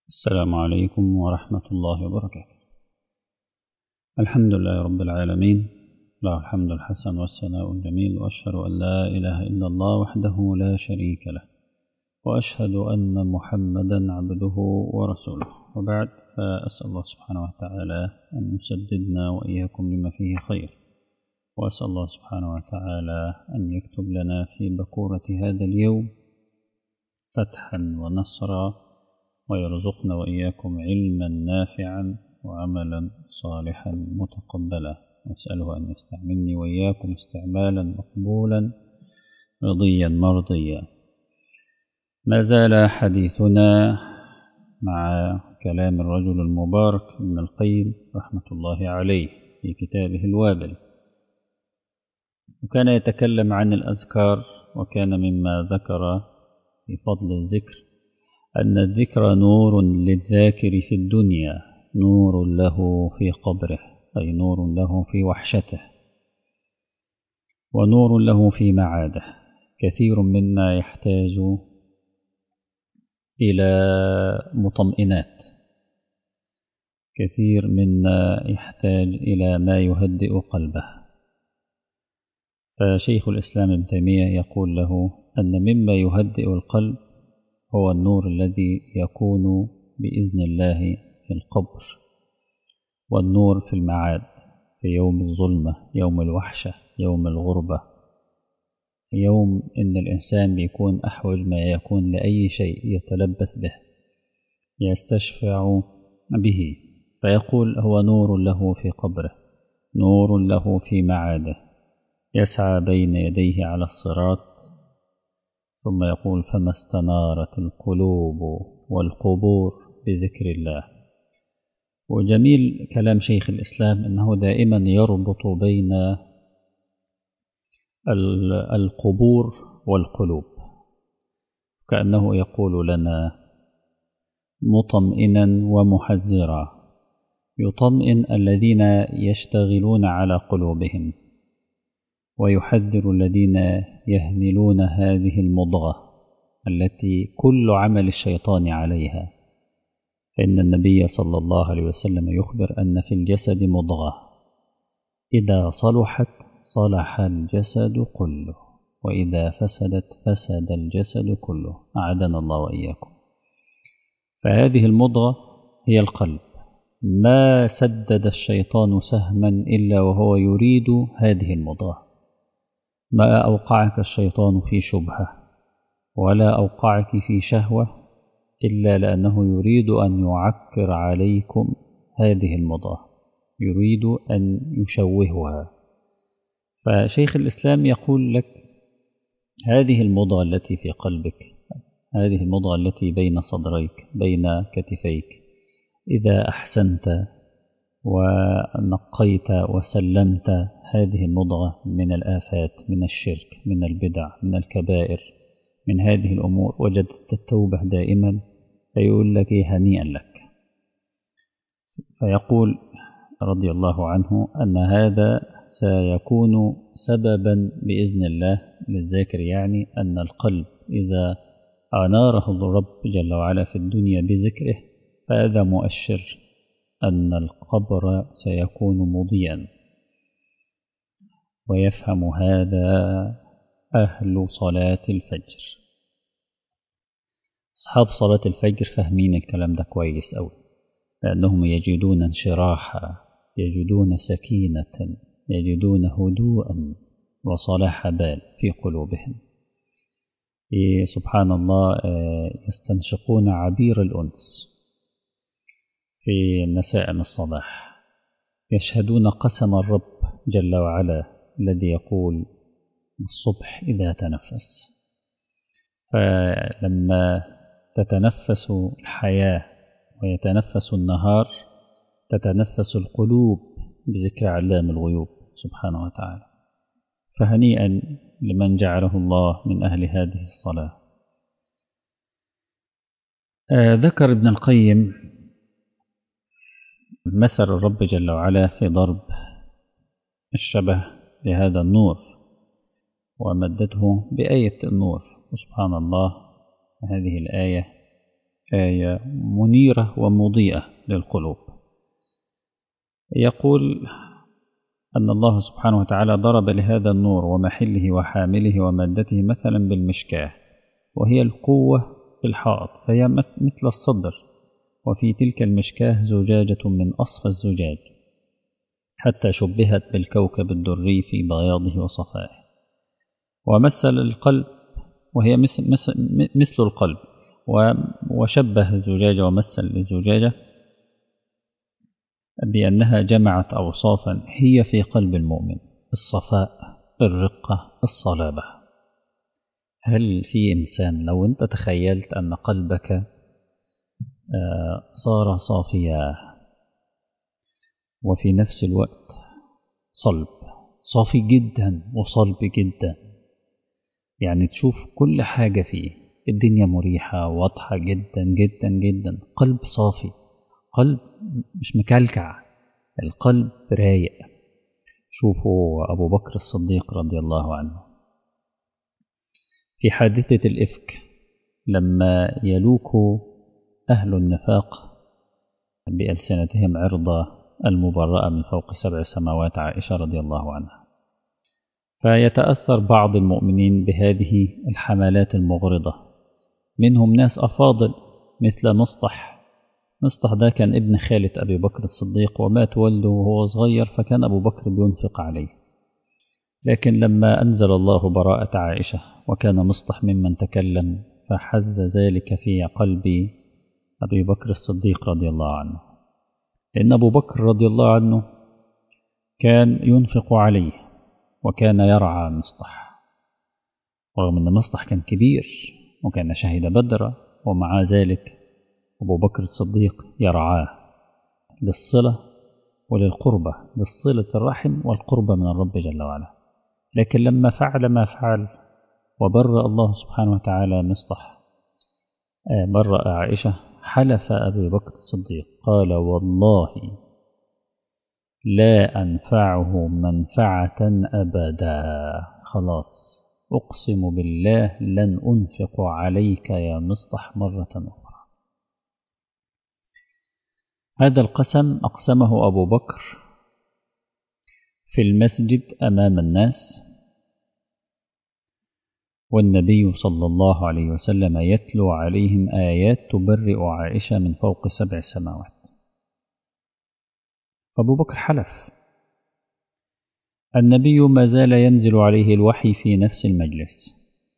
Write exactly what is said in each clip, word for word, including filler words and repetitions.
السلام عليكم ورحمة الله وبركاته. الحمد لله رب العالمين، له الحمد الحسن والثناء الجميل، وأشهد أن لا إله إلا الله وحده لا شريك له، وأشهد أن محمدا عبده ورسوله، وبعد، فأسأل الله سبحانه وتعالى أن يسددنا وإياكم لما فيه خير، وأسأل الله سبحانه وتعالى أن يكتب لنا في بكورة هذا اليوم فتحا ونصرا، ويرزقنا وإياكم علما نافعا وعملا صالحا متقبلا، وأسأله أن يستعملني وإياكم استعمالا مقبولا رضيا مرضيا. ما زال حديثنا مع كلام الرجل المبارك ابن القيم رحمة الله عليه في كتابه الوابل، وكان يتكلم عن الأذكار، وكان مما ذكر في فضل الذكر أن الذكر نور للذاكر في الدنيا، نور له في قبره، أي نور له في وحشته، ونور له في معاده. كثير منا يحتاج إلى مطمئنات، كثير منا يحتاج إلى ما يهدئ قلبه. فشيخ الإسلام ابن تيمية يقول له أن مما يهدئ القلب هو النور الذي يكون بإذن الله في القبر، والنور في المعاد، في يوم الظلمة، يوم الوحشة، يوم الغربة، يوم إن الإنسان بيكون أحوج ما يكون لأي شيء يتلبس به، يستشفع به. فيقول هو نور له في قبره، نور له في معاده، يسعى بين يديه على الصراط، ثم يقول فما استنارت القلوب والقبور بذكر الله. وجميل كلام شيخ الإسلام أنه دائما يربط بين القبور والقلوب، كأنه يقول لنا مطمئنا ومحذرا. يطمئن الذين يشتغلون على قلوبهم، ويحذر الذين يهملون هذه المضغة التي كل عمل الشيطان عليها. فإن النبي صلى الله عليه وسلم يخبر أن في الجسد مضغة إذا صلحت صلح الجسد كله، وإذا فسدت فسد الجسد كله، أعاذنا الله وإياكم. فهذه المضغة هي القلب. ما سدد الشيطان سهما إلا وهو يريد هذه المضغة. ما أوقعك الشيطان في شبهة ولا أوقعك في شهوة إلا لأنه يريد أن يعكر عليكم هذه المضغة، يريد أن يشوهها. فشيخ الإسلام يقول لك هذه المضغة التي في قلبك، هذه المضغة التي بين صدريك، بين كتفيك، إذا أحسنت ونقيت وسلمت هذه المضغة من الآفات، من الشرك، من البدع، من الكبائر، من هذه الأمور، وجدت التوبة دائما، فيقول لك هنيئا لك. فيقول رضي الله عنه أن هذا سيكون سببا بإذن الله للذاكر، يعني أن القلب إذا أناره الرب جل وعلا في الدنيا بذكره، فهذا مؤشر أن القبر سيكون مضيئا. ويفهم هذا أهل صلاة الفجر. أصحاب صلاة الفجر فاهمين الكلام ده كويس أوي، لأنهم يجدون انشراحا، يجدون سكينة، يجدون هدوءا وصلاح بال في قلوبهم. سبحان الله، يستنشقون عبير الأنس في مساء الصباح، يشهدون قسم الرب جل وعلا الذي يقول الصبح إذا تنفس. فلما تتنفس الحياة ويتنفس النهار، تتنفس القلوب بذكر علام الغيوب سبحانه وتعالى. فهنيئا لمن جعله الله من أهل هذه الصلاة. آه ذكر ابن القيم مثل الرب جل وعلا في ضرب الشبه لهذا النور، ومدته بآية النور. وسبحان الله، هذه الآية آية منيرة ومضيئة للقلوب. يقول أن الله سبحانه وتعالى ضرب لهذا النور ومحله وحامله ومادته مثلا بالمشكاة، وهي القوة في الحائط، فهي مثل الصدر، وفي تلك المشكاة زجاجة من أصفى الزجاج، حتى شبهت بالكوكب الدري في بياضه وصفائه. ومثل القلب، وهي مثل, مثل, مثل القلب، وشبه الزجاجة ومثل الزجاجة بأنها جمعت أوصافا هي في قلب المؤمن: الصفاء، الرقة، الصلابة. هل في إنسان لو أنت تخيلت أن قلبك صار صافيا وفي نفس الوقت صلب، صافي جدا وصلب جدا، يعني تشوف كل حاجة فيه الدنيا مريحة واضحة جدا جدا جدا، قلب صافي، قلب مش مكلكع، القلب رايق. شوفوا أبو بكر الصديق رضي الله عنه في حادثة الإفك، لما يلوك أهل النفاق بألسنتهم عرض المبرأة من فوق سبع سماوات عائشة رضي الله عنها، فيتأثر بعض المؤمنين بهذه الحملات المغرضة، منهم ناس أفاضل مثل مصطح. مصطح ده كان ابن خالة أبي بكر الصديق، ومات والده وهو صغير، فكان أبو بكر بينفق عليه. لكن لما أنزل الله براءة عائشة وكان مصطح ممن تكلم، فحز ذلك في قلب أبي بكر الصديق رضي الله عنه، لأن أبو بكر رضي الله عنه كان ينفق عليه وكان يرعى مصطح، رغم أن مصطح كان كبير وكان شهد بدر، ومع ذلك أبو بكر الصديق يرعاه للصلة وللقربة، للصلة الرحم والقربة من الرب جل وعلا. لكن لما فعل ما فعل وبرأ الله سبحانه وتعالى مصطح، برأ عائشة، حلف أبي بكر الصديق قال: والله لا أنفعه منفعة أبدا، خلاص أقسم بالله لن أنفق عليك يا مصطح مرة أخرى. هذا القسم أقسمه أبو بكر في المسجد أمام الناس، والنبي صلى الله عليه وسلم يتلو عليهم آيات تبرئ عائشة من فوق سبع سماوات. أبو بكر حلف، النبي ما زال ينزل عليه الوحي في نفس المجلس،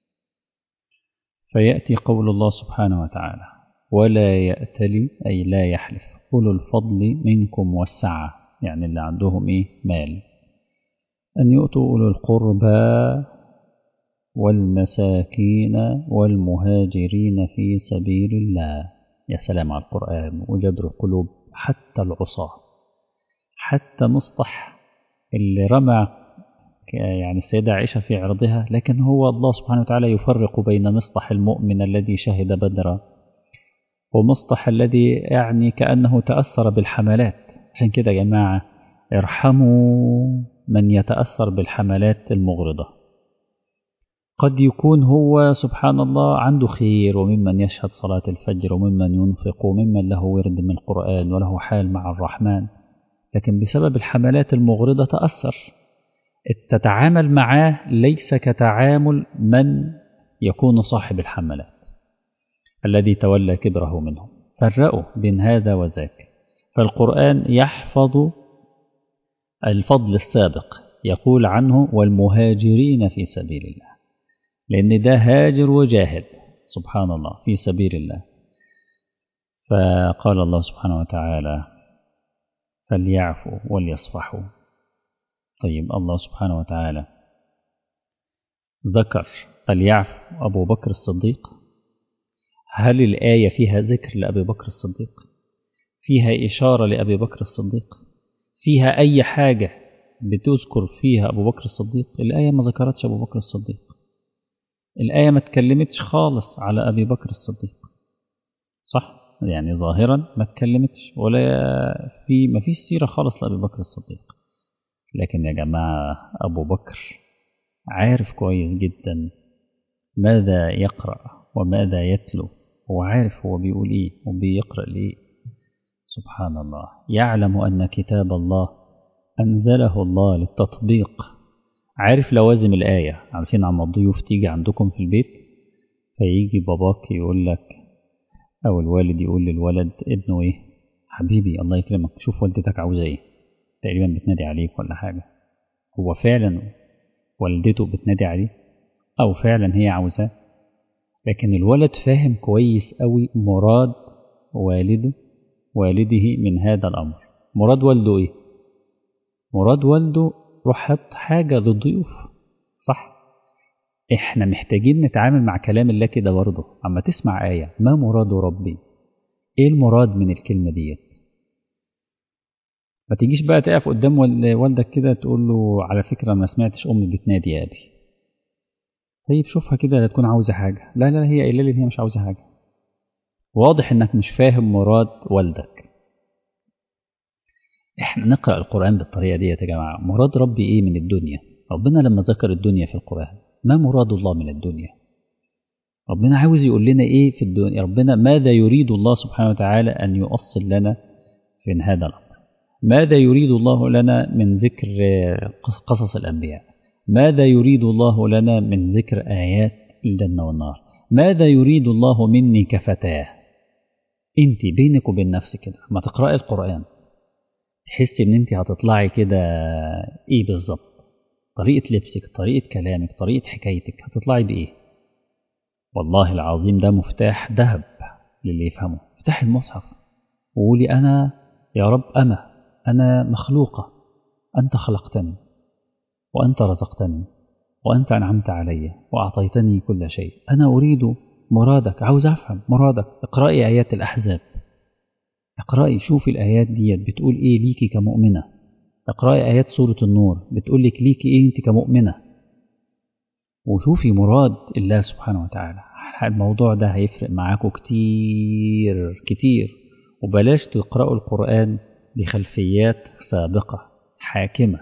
فيأتي قول الله سبحانه وتعالى: ولا يأتلي، أي لا يحلف، أولو الفضل منكم والسعة، يعني اللي عندهم إيه؟ مال، أن يؤتوا أولو القربى والمساكين والمهاجرين في سبيل الله. يا سلام على القرآن وجبر القلوب، حتى العصاة، حتى مصطح اللي رمى يعني السيدة عائشة في عرضها، لكن هو الله سبحانه وتعالى يفرق بين مصطح المؤمن الذي شهد بدرا ومصطح الذي يعني كأنه تأثر بالحملات. عشان كده يا جماعة ارحموا من يتأثر بالحملات المغرضة، قد يكون هو سبحان الله عنده خير، وممن يشهد صلاة الفجر، وممن ينفق، وممن له ورد من القرآن وله حال مع الرحمن، لكن بسبب الحملات المغرضة تأثر. تتعامل معاه ليس كتعامل من يكون صاحب الحملات الذي تولى كبره منهم. فرقوا بين هذا وذاك. فالقرآن يحفظ الفضل السابق، يقول عنه والمهاجرين في سبيل الله، لأن ده هاجر وجاهد سبحان الله في سبيل الله. فقال الله سبحانه وتعالى فليعفوا وليصفحوا. طيب الله سبحانه وتعالى ذكر فليعفوا أبو بكر الصديق، هل الآية فيها ذكر لأبي بكر الصديق؟ فيها إشارة لأبي بكر الصديق؟ فيها أي حاجة بتذكر فيها أبو بكر الصديق؟ الآية ما ذكرتش أبو بكر الصديق، الآية ما تكلمتش خالص على أبي بكر الصديق، صح؟ يعني ظاهرا ما تكلمتش، ولا في ما فيش سيرة خالص لأبي بكر الصديق. لكن يا جماعة أبو بكر عارف كويس جدا ماذا يقرأ وماذا يتلو هو عارف هو بيقول إيه وبيقرأ ليه. سبحان الله. يعلم أن كتاب الله أنزله الله للتطبيق. عارف لوازم الآية. عارفين عم الضيوف تيجي عندكم في البيت فيجي باباك يقول لك أو الوالد يقول للولد ابنه إيه، حبيبي الله يكرمك شوف والدتك عاوزة إيه، تقريبا بتنادي عليك ولا حاجة. هو فعلا والدته بتنادي عليه أو فعلا هي عاوزاه، لكن الولد فاهم كويس قوي مراد والده والده من هذا الأمر. مراد والده إيه؟ مراد والده روح حط حاجة للضيوف، صح؟ إحنا محتاجين نتعامل مع كلام الله كده برضه. أما تسمع آية ما مراد ربي، إيه المراد من الكلمة ديت؟ ما تجيش بقى تقف قدام والدك كده تقول له على فكرة ما سمعتش أمي بتنادي يا أبي. طيب شوفها كده لا تكون عاوزة حاجة. لا لا هي قايلة لي هي مش عاوزة حاجة. واضح إنك مش فاهم مراد والدك. إحنا نقرأ القرآن بالطريقة دي يا جماعة. مراد ربي إيه من الدنيا؟ ربنا لما ذكر الدنيا في القرآن ما مراد الله من الدنيا؟ ربنا عاوز يقول لنا إيه في الدنيا؟ ربنا ماذا يريد الله سبحانه وتعالى أن يؤصل لنا في هذا الأمر؟ ماذا يريد الله لنا من ذكر قصص الأنبياء؟ ماذا يريد الله لنا من ذكر آيات الجنة والنار؟ ماذا يريد الله مني كفتاة؟ انت بينك وبين نفسك كده ما تقرأي القرآن تحسي ان انت هتطلعي كده ايه بالظبط؟ طريقة لبسك، طريقة كلامك، طريقة حكايتك، هتطلعي بايه؟ والله العظيم ده مفتاح ذهب للي يفهمه. افتحي المصحف وقولي انا يا رب انا انا مخلوقة، انت خلقتني وانت رزقتني وانت انعمت علي واعطيتني كل شيء. انا اريد مرادك، عاوز افهم مرادك. اقرأي ايات الاحزاب، اقرأي شوفي الآيات ديت بتقول إيه ليكي كمؤمنة. اقرأي آيات سورة النور بتقول لك ليكي إيه أنت كمؤمنة، وشوفي مراد الله سبحانه وتعالى. الموضوع ده هيفرق معاكم كتير كتير. وبلاش تقرأوا القرآن بخلفيات سابقة حاكمة.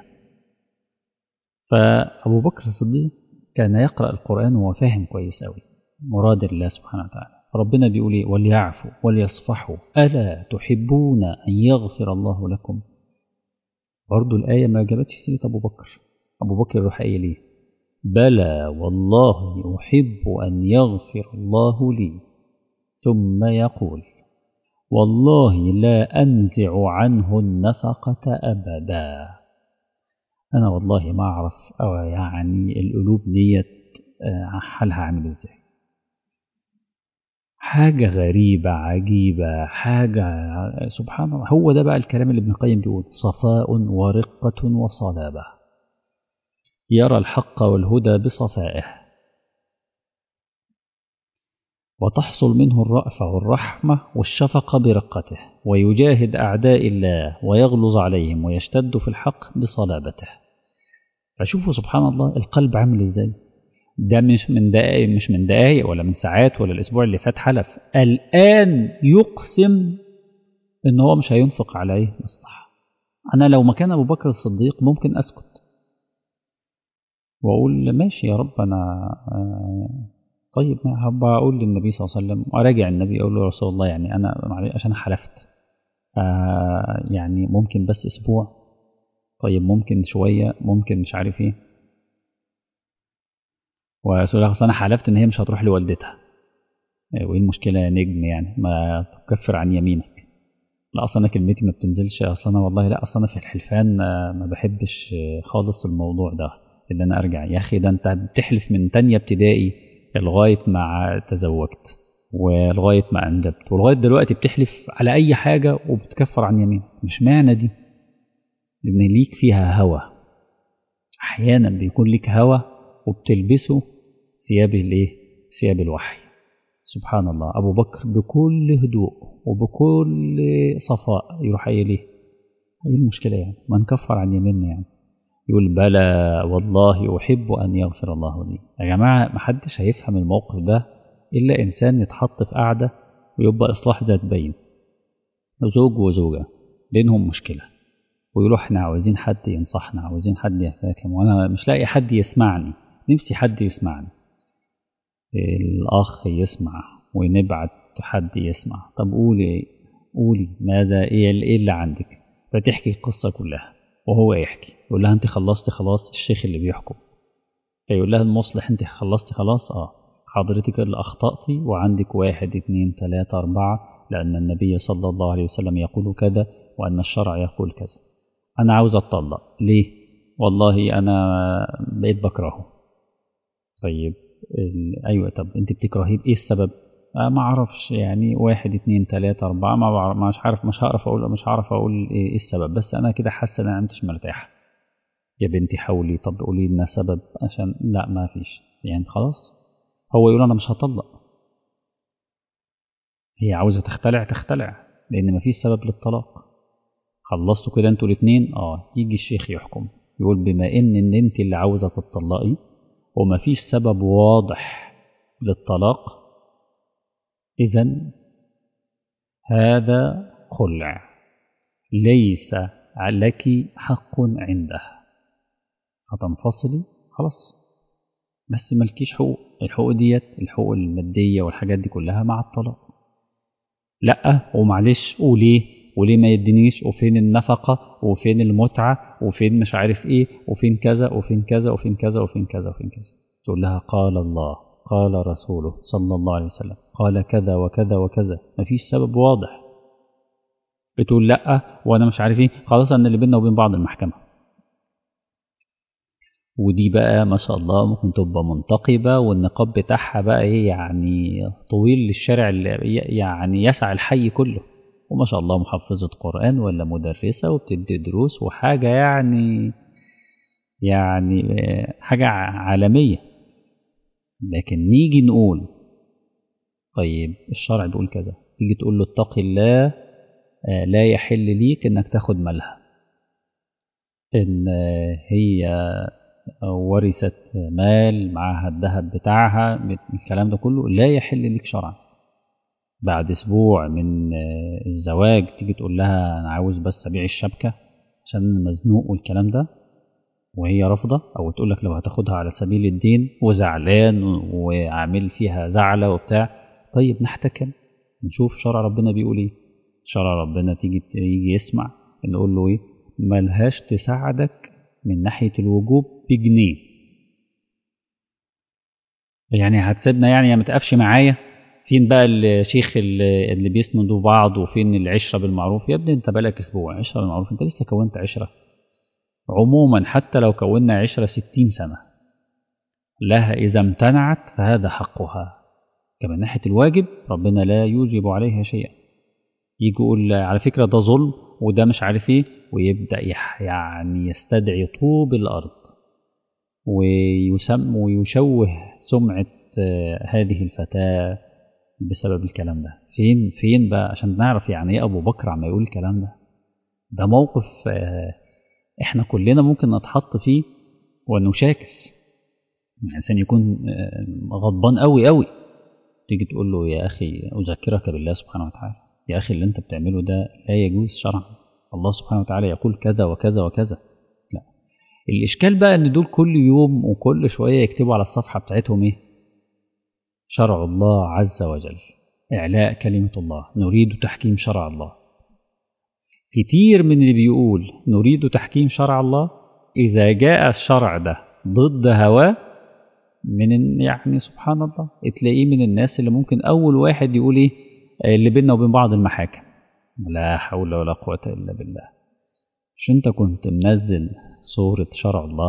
فأبو بكر الصديق كان يقرأ القرآن وهو فاهم كويس أوي مراد الله سبحانه وتعالى. ربنا بيقول ايه؟ وليعفوا وليصفحوا ألا تحبون أن يغفر الله لكم. برضو الآية ما جابتش سيرة أبو بكر. أبو بكر يروح قايل ايه؟ بلى والله يحب أن يغفر الله لي، ثم يقول والله لا أنزع عنه النفقة أبدا. أنا والله ما أعرف أو يعني القلوب ديت حالها عامل إزاي. حاجة غريبة عجيبة، حاجة سبحان الله. هو ده بقى الكلام اللي ابن القيم بيقول صفاء ورقة وصلابة. يرى الحق والهدى بصفائه وتحصل منه الرأفة والرحمة والشفقة برقته، ويجاهد أعداء الله ويغلظ عليهم ويشتد في الحق بصلابته. فشوفوا سبحان الله القلب عامل ازاي. ده مش من دقائق مش من دقائق ولا من ساعات ولا الأسبوع اللي فات حلف، الآن يقسم إن هو مش هينفق عليه مصلحة. أنا لو مكان أبو بكر الصديق ممكن أسكت وأقول ماشي يا رب أنا آه طيب هبقى أقول للنبي صلى الله عليه وسلم وأراجع النبي أقول له يا رسول الله يعني أنا عشان حلفت آه يعني ممكن بس أسبوع، طيب ممكن شوية، ممكن مش عارف إيه. ورسول الله أنا حلفت إن هي مش هتروح لوالدتها، وإيه المشكلة يا نجم يعني ما تكفر عن يمينك. لا أصلا أنا كلمتي ما بتنزلش أصلا أنا والله لا أصلا أنا في الحلفان ما بحبش خالص الموضوع ده إن أنا أرجع. يا أخي ده أنت بتحلف من تانية ابتدائي لغاية ما تزوجت ولغاية ما أنجبت ولغاية دلوقتي بتحلف على أي حاجة وبتكفر عن يمين. مش معنى دي لأن ليك فيها هوى. أحيانا بيكون ليك هوى وبتلبسه ثياب الإيه؟ ثياب الوحي. سبحان الله. أبو بكر بكل هدوء وبكل صفاء يروح قايل ايه؟ ايه المشكلة يعني؟ ما نكفر عن يميننا يعني. يقول بلى والله أحب أن يغفر الله لي. يا جماعة محدش هيفهم الموقف ده إلا إنسان يتحط في قعدة ويبقى إصلاح ذات بين زوج وزوجة بينهم مشكلة ويقولوا احنا عاوزين حد ينصحنا، عاوزين حد يحتكم، وأنا مش لاقي حد يسمعني. نفسي حد يسمعني. الأخ يسمع ونبعت حد يسمع. طب قولي قولي ماذا ايه ايه اللي عندك؟ فتحكي القصة كلها وهو يحكي، يقول لها انت خلصتي خلاص؟ الشيخ اللي بيحكم فيقول لها المصلح انت خلصتي خلاص؟ اه. حضرتك اللي اخطأتي وعندك واحد اتنين تلاتة اربعة، لان النبي صلى الله عليه وسلم يقول كذا وان الشرع يقول كذا. انا عاوز اتطلق. ليه؟ والله انا بقيت بكرهه. طيب ال... ايوه، طب انت بتكرهيه بايه السبب؟ آه ما اعرفش، يعني واحد اتنين تلاتة اربعة ما بعرف، مش عارف، مش هعرف اقول مش هعرف اقول ايه إيه السبب، بس انا كده حاسه ان انا مش مرتاحه. يا بنتي حاولي، طب قولي لنا سبب عشان لا ما فيش، يعني خلاص. هو يقول انا مش هطلق، هي عاوزه تختلع تختلع لان ما فيش سبب للطلاق. خلصتوا كده انتوا الاثنين؟ اه. تيجي الشيخ يحكم يقول بما ان ان انت اللي عاوزه تطلقي وما فيش سبب واضح للطلاق، اذا هذا خلع، ليس لك حق عنده، هتنفصلي خلاص. بس ملكيش حقوق، الحقوق ديت الحقوق المادية والحاجات دي كلها مع الطلاق. لأ ومعلش وليه وليه ما يدينيش، وفين النفقة وفين المتعة وفين مش عارف ايه وفين كذا وفين كذا وفين كذا وفين كذا وفين كذا. تقول لها قال الله قال رسوله صلى الله عليه وسلم قال كذا وكذا وكذا، مفيش سبب واضح. بتقول لأ وانا مش عارف ايه، خلاص ان اللي بيننا وبين بعض المحكمة. ودي بقى ما شاء الله ممكن تبقى منتقبة والنقاب بتاعها بقى ايه يعني طويل للشارع، يعني يسع الحي كله، وما شاء الله محفظة قرآن ولا مدرسة وبتدي دروس وحاجة يعني يعني حاجة عالمية. لكن نيجي نقول طيب الشرع بيقول كذا، تيجي تقول له اتق الله، لا يحل ليك انك تاخد مالها، ان هي ورثت مال معاها الذهب بتاعها، الكلام ده كله لا يحل لك شرعا. بعد اسبوع من الزواج تيجي تقول لها انا عاوز بس ابيع الشبكه عشان انا مزنوق والكلام ده، وهي رافضه، او تقول لك لو هتاخدها على سبيل الدين وزعلان وعامل فيها زعله وبتاع. طيب نحتكم نشوف شرع ربنا بيقول ايه. شرع ربنا تيجي يجي يسمع نقول له ايه؟ ملهاش تساعدك من ناحيه الوجوب بجنيه، يعني هتسيبنا يعني يا ما تقفش معايا؟ فين بقى الشيخ اللي, اللي بيسندوا بعض، وفين العشره بالمعروف؟ يا ابني انت بقالك اسبوع عشره بالمعروف، انت لسه كونت عشره؟ عموما حتى لو كونا عشره ستين سنه لها اذا امتنعت فهذا حقها. كمان ناحيه الواجب ربنا لا يوجب عليها شيئا. يجي يقول على فكره ده ظلم وده مش عارف ايه، ويبدا يعني يستدعي طوب الارض ويسم ويشوه سمعة هذه الفتاة بسبب الكلام ده. فين فين بقى عشان نعرف يعني ايه أبو بكر عم يقول الكلام ده؟ ده موقف احنا كلنا ممكن نتحط فيه ونشاكس. الإنسان يكون غضبان قوي قوي، تيجي تقول له يا أخي أذكرك بالله سبحانه وتعالى، يا أخي اللي أنت بتعمله ده لا يجوز شرعا، الله سبحانه وتعالى يقول كذا وكذا وكذا. لا، الإشكال بقى إن دول كل يوم وكل شوية يكتبوا على الصفحة بتاعتهم إيه؟ شرع الله عز وجل، إعلاء كلمة الله، نريد تحكيم شرع الله. كتير من اللي بيقول نريد تحكيم شرع الله إذا جاء الشرع ده ضد هواه من يعني سبحان الله تلاقيه من الناس اللي ممكن أول واحد يقول إيه اللي بيننا وبين بعض المحاكم. لا حول ولا قوة إلا بالله. مش أنت كنت منزل صورة شرع الله؟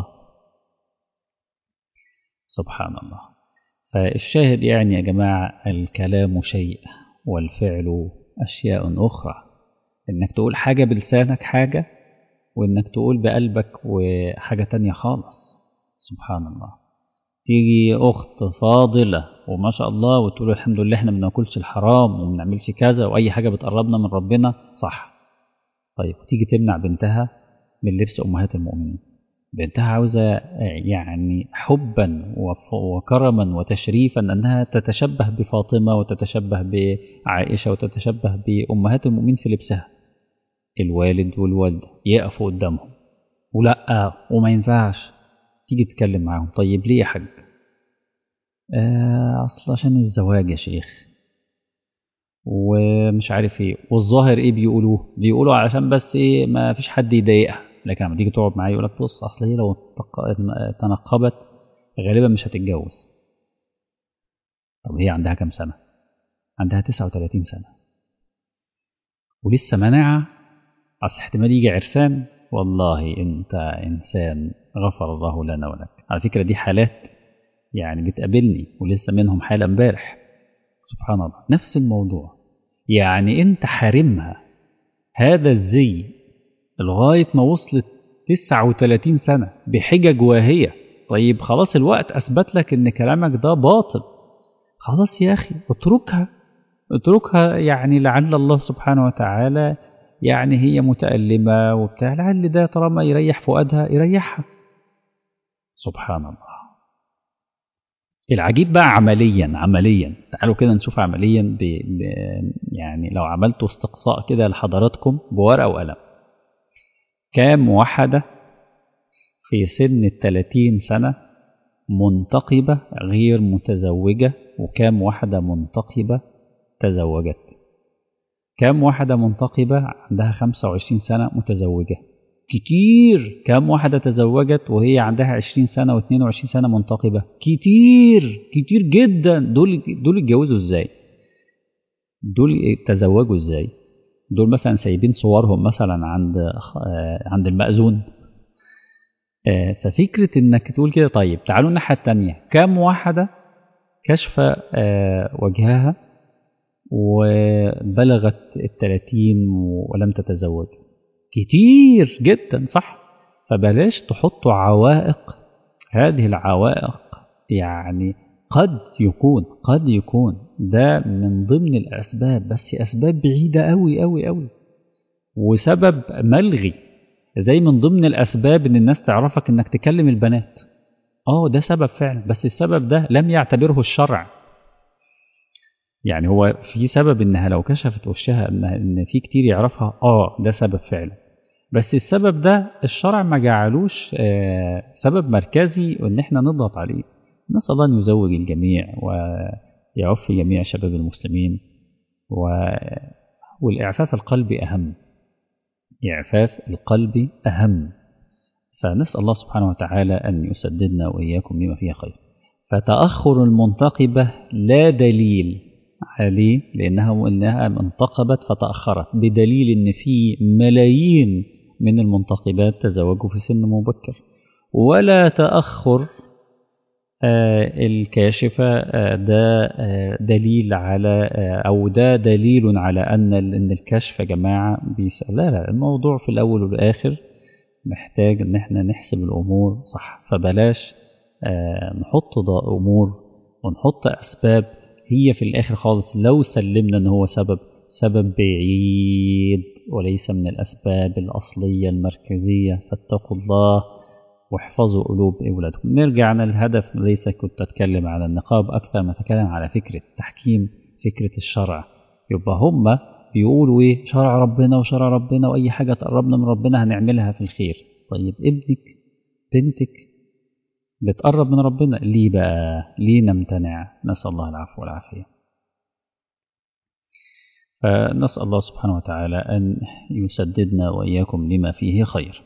سبحان الله. فالشاهد يعني يا جماعة الكلام شيء والفعل أشياء أخرى. إنك تقول حاجة بلسانك حاجة، وإنك تقول بقلبك وحاجة تانية خالص. سبحان الله. تيجي أخت فاضلة وما شاء الله وتقول الحمد لله إحنا ما بناكلش الحرام وما بنعملش كذا وأي حاجة بتقربنا من ربنا صح. طيب تيجي تمنع بنتها من لبس أمهات المؤمنين، بنتها عاوزة يعني حبا وكرما وتشريفا أنها تتشبه بفاطمة وتتشبه بعائشة وتتشبه بأمهات المؤمنين في لبسها، الوالد والوالدة يقفوا قدامهم ولا وما ينفعش. تيجي تتكلم معاهم طيب ليه يا حاج؟ آه أصل عشان الزواج يا شيخ. ومش عارف ايه، والظاهر ايه بيقولوه بيقولوا علشان بس ايه ما فيش حد يضايقها. لكن لما تيجي تقعد معاه يقول لك بص اصل هي لو تنقبت غالبا مش هتتجوز. طب هي عندها كام سنه؟ عندها تسعة وثلاثين سنه ولسه مانعه. اصل احتمال يجي عرسان. والله انت انسان غفر الله لنا ولك. على فكره دي حالات يعني بتقابلني، ولسه منهم حاله امبارح. سبحان الله نفس الموضوع. يعني انت حارمها هذا الزي لغايه ما وصلت تسعة وثلاثين سنه بحجج واهيه. طيب خلاص الوقت اثبت لك ان كلامك ده باطل. خلاص يا اخي اتركها اتركها. يعني لعل الله سبحانه وتعالى يعني هي متألمة وبتاع، لعل ده طالما يريح فؤادها يريحها. سبحان الله. العجيب بقى عمليا عمليا تعالوا كده نشوف عمليا ب... ب... يعني لو عملتوا استقصاء كده لحضراتكم بورقة وقلم، كام واحدة في سن الثلاثين سنة منتقبة غير متزوجة، وكام واحدة منتقبة تزوجت؟ كام واحدة منتقبة عندها خمسة وعشرين سنة متزوجة؟ كتير. كام واحدة تزوجت وهي عندها عشرين سنة واثنين وعشرين سنة منتقبة؟ كتير كتير جدا. دول دول اتجوزوا ازاي؟ دول تزوجوا ازاي؟ دول مثلا سايبين صورهم مثلا عند عند المأذون. ففكرة انك تقول كده. طيب تعالوا الناحية التانية، كام واحدة كشف وجهها وبلغت الثلاثين ولم تتزوج؟ كتير جدا صح. فبلاش تحطوا عوائق. هذه العوائق يعني قد يكون قد يكون ده من ضمن الأسباب، بس أسباب بعيدة أوي أوي أوي، وسبب ملغي. زي من ضمن الأسباب إن الناس تعرفك إنك تكلم البنات. آه ده سبب فعلا، بس السبب ده لم يعتبره الشرع. يعني هو في سبب إنها لو كشفت وشها إن إن في كتير يعرفها، آه ده سبب فعلا، بس السبب ده الشرع ما جعلوش آه سبب مركزي وإن إحنا نضغط عليه. نسأل الله أن يزوج الجميع ويعف جميع شباب المسلمين. و... والإعفاف القلبي أهم. إعفاف القلب أهم. فنسأل الله سبحانه وتعالى أن يسددنا وإياكم لما فيه خير. فتأخر المنتقبة لا دليل عليه، لأنها إنها انتقبت فتأخرت، بدليل أن في ملايين من المنتقبات تزوجوا في سن مبكر. ولا تأخر آه الكاشفة آه ده آه دليل على آه أو ده دليل على أن أن الكشف يا جماعة بيسأل. لا لا، الموضوع في الأول والآخر محتاج أن احنا نحسب الأمور صح. فبلاش آه نحط أمور ونحط أسباب هي في الآخر خالص لو سلمنا أن هو سبب سبب بعيد وليس من الأسباب الأصلية المركزية. فاتقوا الله واحفظوا قلوب أولادكم. نرجع للهدف. ليس كنت أتكلم على النقاب أكثر ما أتكلم على فكرة تحكيم فكرة الشرع. يبقى هم بيقولوا إيه؟ شرع ربنا وشرع ربنا، وأي حاجة تقربنا من ربنا هنعملها في الخير. طيب ابنك بنتك بتقرب من ربنا، ليه بقى؟ ليه نمتنع؟ نسأل الله العفو والعافية. فنسأل الله سبحانه وتعالى أن يسددنا وإياكم لما فيه خير.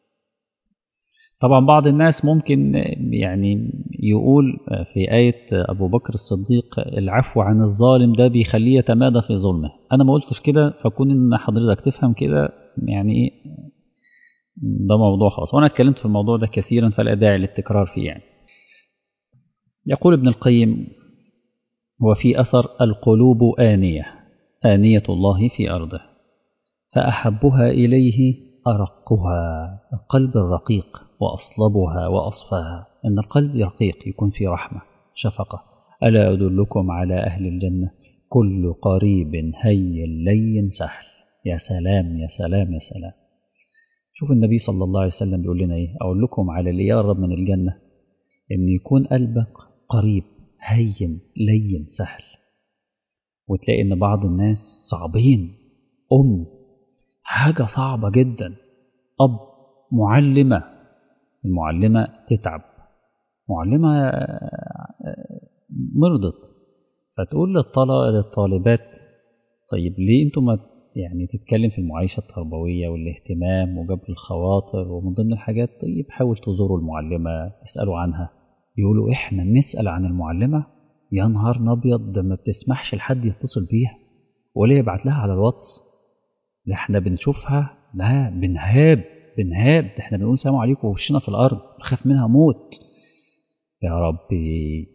طبعا بعض الناس ممكن يعني يقول في آية أبو بكر الصديق العفو عن الظالم ده بيخليه يتمادى في ظلمه. أنا ما قلتش كده، فكون إن حضرتك تفهم كده يعني إيه ده موضوع خاص، وأنا اتكلمت في الموضوع ده كثيرا فلا داعي للتكرار فيه. يعني يقول ابن القيم وفي أثر القلوب آنية آنية الله في أرضه، فأحبها إليه أرقها. القلب الرقيق وأصلبها وأصفاها. إن القلب رقيق يكون فيه رحمة شفقة. ألا أدلكم على أهل الجنة كل قريب هين لين سهل. يا سلام يا سلام يا سلام. شوف النبي صلى الله عليه وسلم بيقول لنا إيه؟ أقول لكم على اللي يقرب من الجنة إن يكون قلبك قريب هين لين سهل. وتلاقي إن بعض الناس صعبين. أم حاجة صعبة جدا. أب معلمة، المعلمة تتعب، معلمة مرضت، فتقول للطلبات طيب ليه انتم ما يعني تتكلم في المعايشة التربوية والاهتمام وجبر الخواطر، ومن ضمن الحاجات طيب حاول تزوروا المعلمة تسألوا عنها. يقولوا احنا نسأل عن المعلمة؟ يا نهار ابيض، ده ما بتسمحش لحد يتصل بيها ولا يبعت لها على الواتس. ده احنا بنشوفها لا بنهاب بنهاب، ده احنا بنقول سلام عليكم ووشنا في الارض، بنخاف منها موت. يا ربي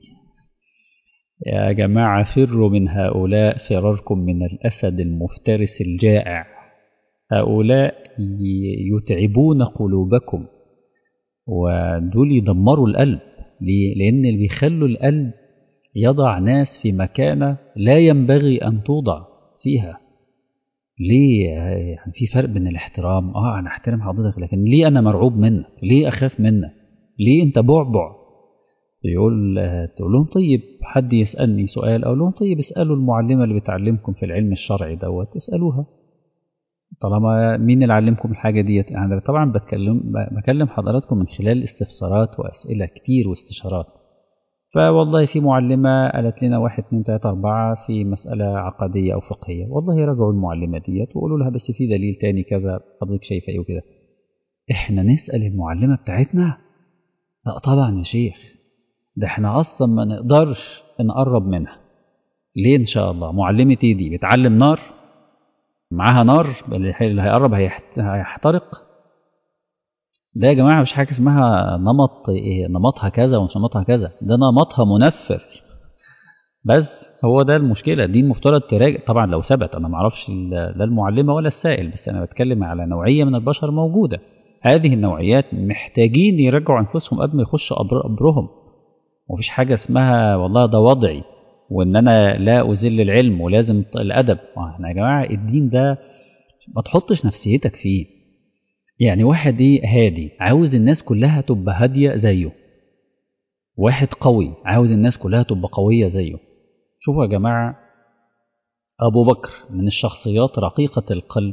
يا جماعة فروا من هؤلاء فراركم من الأسد المفترس الجائع. هؤلاء يتعبون قلوبكم، ودول يدمروا القلب. ليه؟ لأن اللي بيخلوا القلب يضع ناس في مكانة لا ينبغي أن توضع فيها. ليه؟ يعني في فرق بين الاحترام، اه انا احترم حضرتك، لكن ليه انا مرعوب منك؟ ليه اخاف منك؟ ليه انت بعبع؟ يقول تقول لهم طيب حد يسألني سؤال، اقول لهم طيب اسألوا المعلمة اللي بتعلمكم في العلم الشرعي دوت، اسألوها. طالما مين اللي علمكم الحاجة ديت؟ انا طبعا بتكلم بكلم حضراتكم من خلال استفسارات واسئلة كتير واستشارات. فوالله في معلمة قالت لنا واحد اتنين تلاتة أربعة في مسألة عقدية أو فقهية، والله راجعوا المعلمة ديت وقولوا لها بس في دليل تاني كذا، حضرتك شايفة إيه وكده. إحنا نسأل المعلمة بتاعتنا؟ لا طبعا يا شيخ، ده إحنا أصلا ما نقدرش نقرب منها. ليه؟ إن شاء الله معلمة إيه دي؟ بتعلم نار؟ معاها نار اللي هيقرب هيحترق؟ ده يا جماعة مش حاجة اسمها نمط إيه، نمطها كذا ومش نمطها كذا، ده نمطها منفر. بس هو ده المشكلة دي، المفترض تراجع. طبعا لو ثبت، أنا معرفش لا المعلمة ولا السائل، بس أنا بتكلم على نوعية من البشر موجودة. هذه النوعيات محتاجين يرجعوا أنفسهم قبل ما يخشوا قبرهم. ومفيش حاجة اسمها والله ده وضعي وإن أنا لا أذل العلم ولازم الأدب. احنا يا جماعة الدين ده ما تحطش نفسيتك فيه. يعني واحد ايه هادي عاوز الناس كلها تبقى هادية زيه، واحد قوي عاوز الناس كلها تبقى قوية زيه. شوفوا يا جماعة، أبو بكر من الشخصيات رقيقة القلب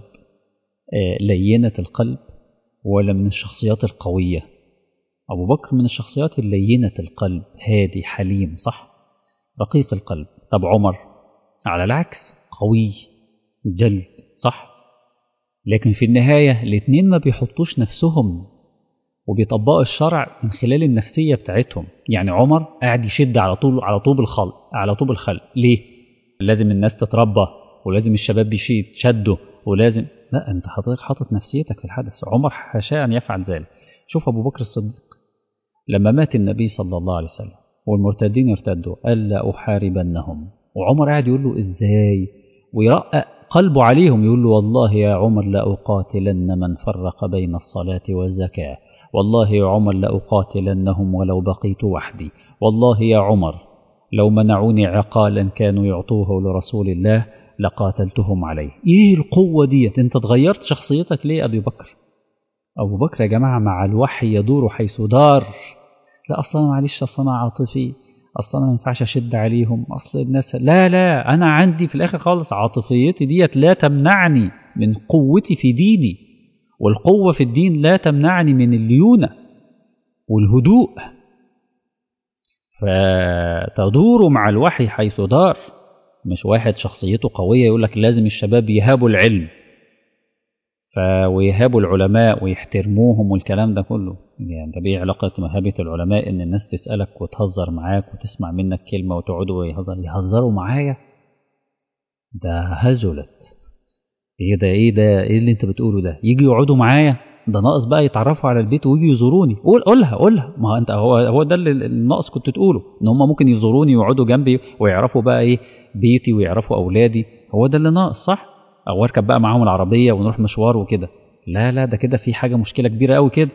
لينة القلب، ولا من الشخصيات القوية؟ أبو بكر من الشخصيات اللينة القلب، هادي حليم، صح، رقيق القلب. طب عمر على العكس، قوي جلد، صح. لكن في النهاية الاثنين ما بيحطوش نفسهم وبيطبقوا الشرع من خلال النفسية بتاعتهم. يعني عمر قاعد يشد على طول على طوب الخلق على طوب الخلق. ليه؟ لازم الناس تتربى ولازم الشباب يشيد شده ولازم، لا انت حضرتك حاطط نفسيتك في الحدث. عمر حاشا ان يفعل ذلك. شوف ابو بكر الصديق لما مات النبي صلى الله عليه وسلم والمرتدين ارتدوا قال لا احاربنهم، وعمر قاعد يقول له ازاي ويرقق قلبه عليهم، يقول له والله يا عمر لأقاتلن من فرق بين الصلاة والزكاة، والله يا عمر لأقاتلنهم ولو بقيت وحدي، والله يا عمر لو منعوني عقالا كانوا يعطوه لرسول الله لقاتلتهم عليه. ايه القوة دي؟ انت اتغيرت شخصيتك ليه أبي بكر؟ أبو بكر يا جماعة مع الوحي يدور حيث دار. لا أصلا معلش، أصلا عاطفي، اصلا ما ينفعش اشد عليهم، اصل الناس، لا لا انا عندي في الاخر خالص عاطفيتي ديت لا تمنعني من قوتي في ديني، والقوة في الدين لا تمنعني من الليونة والهدوء. فتدور مع الوحي حيث دار. مش واحد شخصيته قوية يقول لك لازم الشباب يهابوا العلم ويهابوا العلماء ويحترموهم والكلام ده كله. يعني ده بيه علاقة مهابة العلماء ان الناس تسألك وتهزر معاك وتسمع منك كلمة وتقعدوا يهزر يهزروا معايا؟ ده هزلت. ايه ده ايه ده ايه اللي انت بتقوله ده؟ يجي يقعدوا معايا؟ ده ناقص بقى يتعرفوا على البيت ويجي يزوروني. قول قولها قولها ما انت هو هو ده اللي الناقص كنت تقوله، ان هم ممكن يزوروني ويقعدوا جنبي ويعرفوا بقى ايه بيتي ويعرفوا اولادي. هو ده اللي ناقص، صح؟ او اركب بقى معاهم العربيه ونروح مشوار وكده. لا لا ده كده في حاجه مشكله كبيره قوي كده.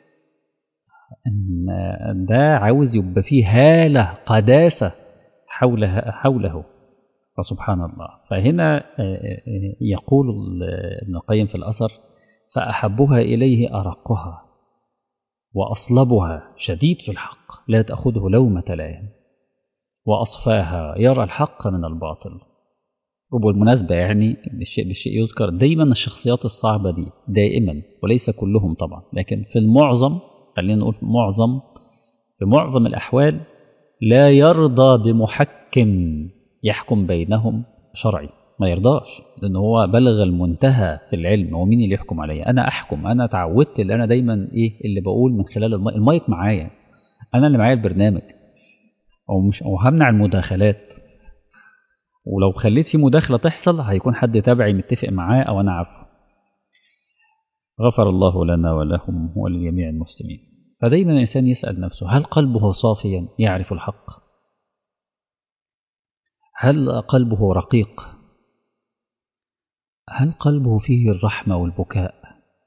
ان ده عاوز يبقى فيه هاله قداسه حولها حوله. فسبحان الله. فهنا يقول ابن القيم في الأثر فأحبها إليه أرقها وأصلبها شديد في الحق لا تأخذه لومة لائم، وأصفاها يرى الحق من الباطل. وبالمناسبة يعني بالشيء بالشيء يذكر دايما الشخصيات الصعبة دي دائما، وليس كلهم طبعا، لكن في المعظم، خلينا نقول معظم في معظم الأحوال لا يرضى بمحكم يحكم بينهم شرعي. ما يرضاش، لأن هو بلغ المنتهى في العلم. هو مين اللي يحكم عليا؟ أنا أحكم. أنا اتعودت اللي أنا دايما إيه اللي بقول من خلال المايك, المايك معايا، أنا اللي معايا البرنامج، أو مش أو همنع المداخلات. ولو خليت في مداخلة تحصل هيكون حد تابعي متفق معاه أو أنا عارفه. غفر الله لنا ولهم ولجميع المسلمين. فدايما الإنسان يسأل نفسه: هل قلبه صافيا يعرف الحق؟ هل قلبه رقيق؟ هل قلبه فيه الرحمة والبكاء؟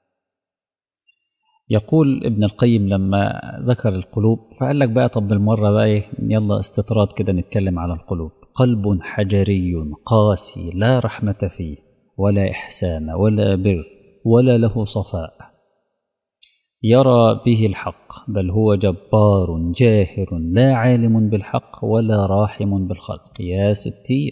يقول ابن القيم لما ذكر القلوب فقال لك بقى طب بالمرة بقى إيه، يلا استطراد كده نتكلم على القلوب. قلب حجري قاسي لا رحمة فيه ولا إحسان ولا بر ولا له صفاء، يرى به الحق بل هو جبار جاهر لا عالم بالحق ولا راحم بالخلق. يا ستير،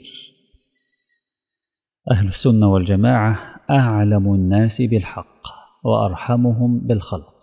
أهل السنة والجماعة أعلم الناس بالحق وأرحمهم بالخلق.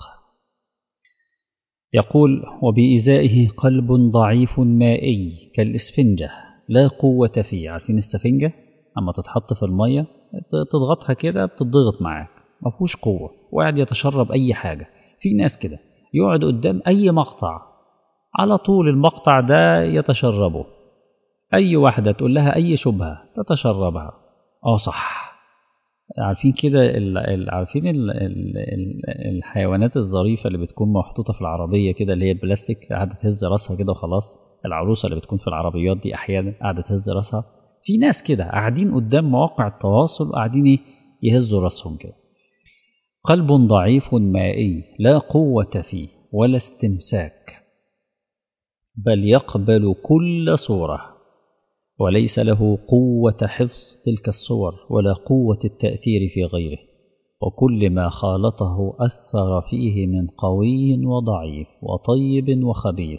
يقول: وبإزائه قلب ضعيف مائي كالإسفنجة لا قوة فيه. عارفين السفنجة أما تتحط في المية تضغطها كده بتضغط معاك، ما فيهوش قوة وقاعد يتشرب أي حاجة. في ناس كده يقعد قدام أي مقطع على طول المقطع ده يتشربه، أي واحدة تقول لها أي شبهة تتشربها. آه صح. عارفين كده ال... ال... عارفين ال... ال... ال... الحيوانات الظريفة اللي بتكون محطوطة في العربية كده، اللي هي بلاستيك، قاعدة تهز راسها كده وخلاص. العروسة اللي بتكون في العربيات دي أحيانا قاعدة تهز راسها. في ناس كده قاعدين قدام مواقع التواصل قاعدين يهزوا راسهم كده. قلب ضعيف مائي لا قوة فيه ولا استمساك، بل يقبل كل صورة وليس له قوة حفظ تلك الصور ولا قوة التأثير في غيره، وكل ما خالطه أثر فيه من قوي وضعيف وطيب وخبيث.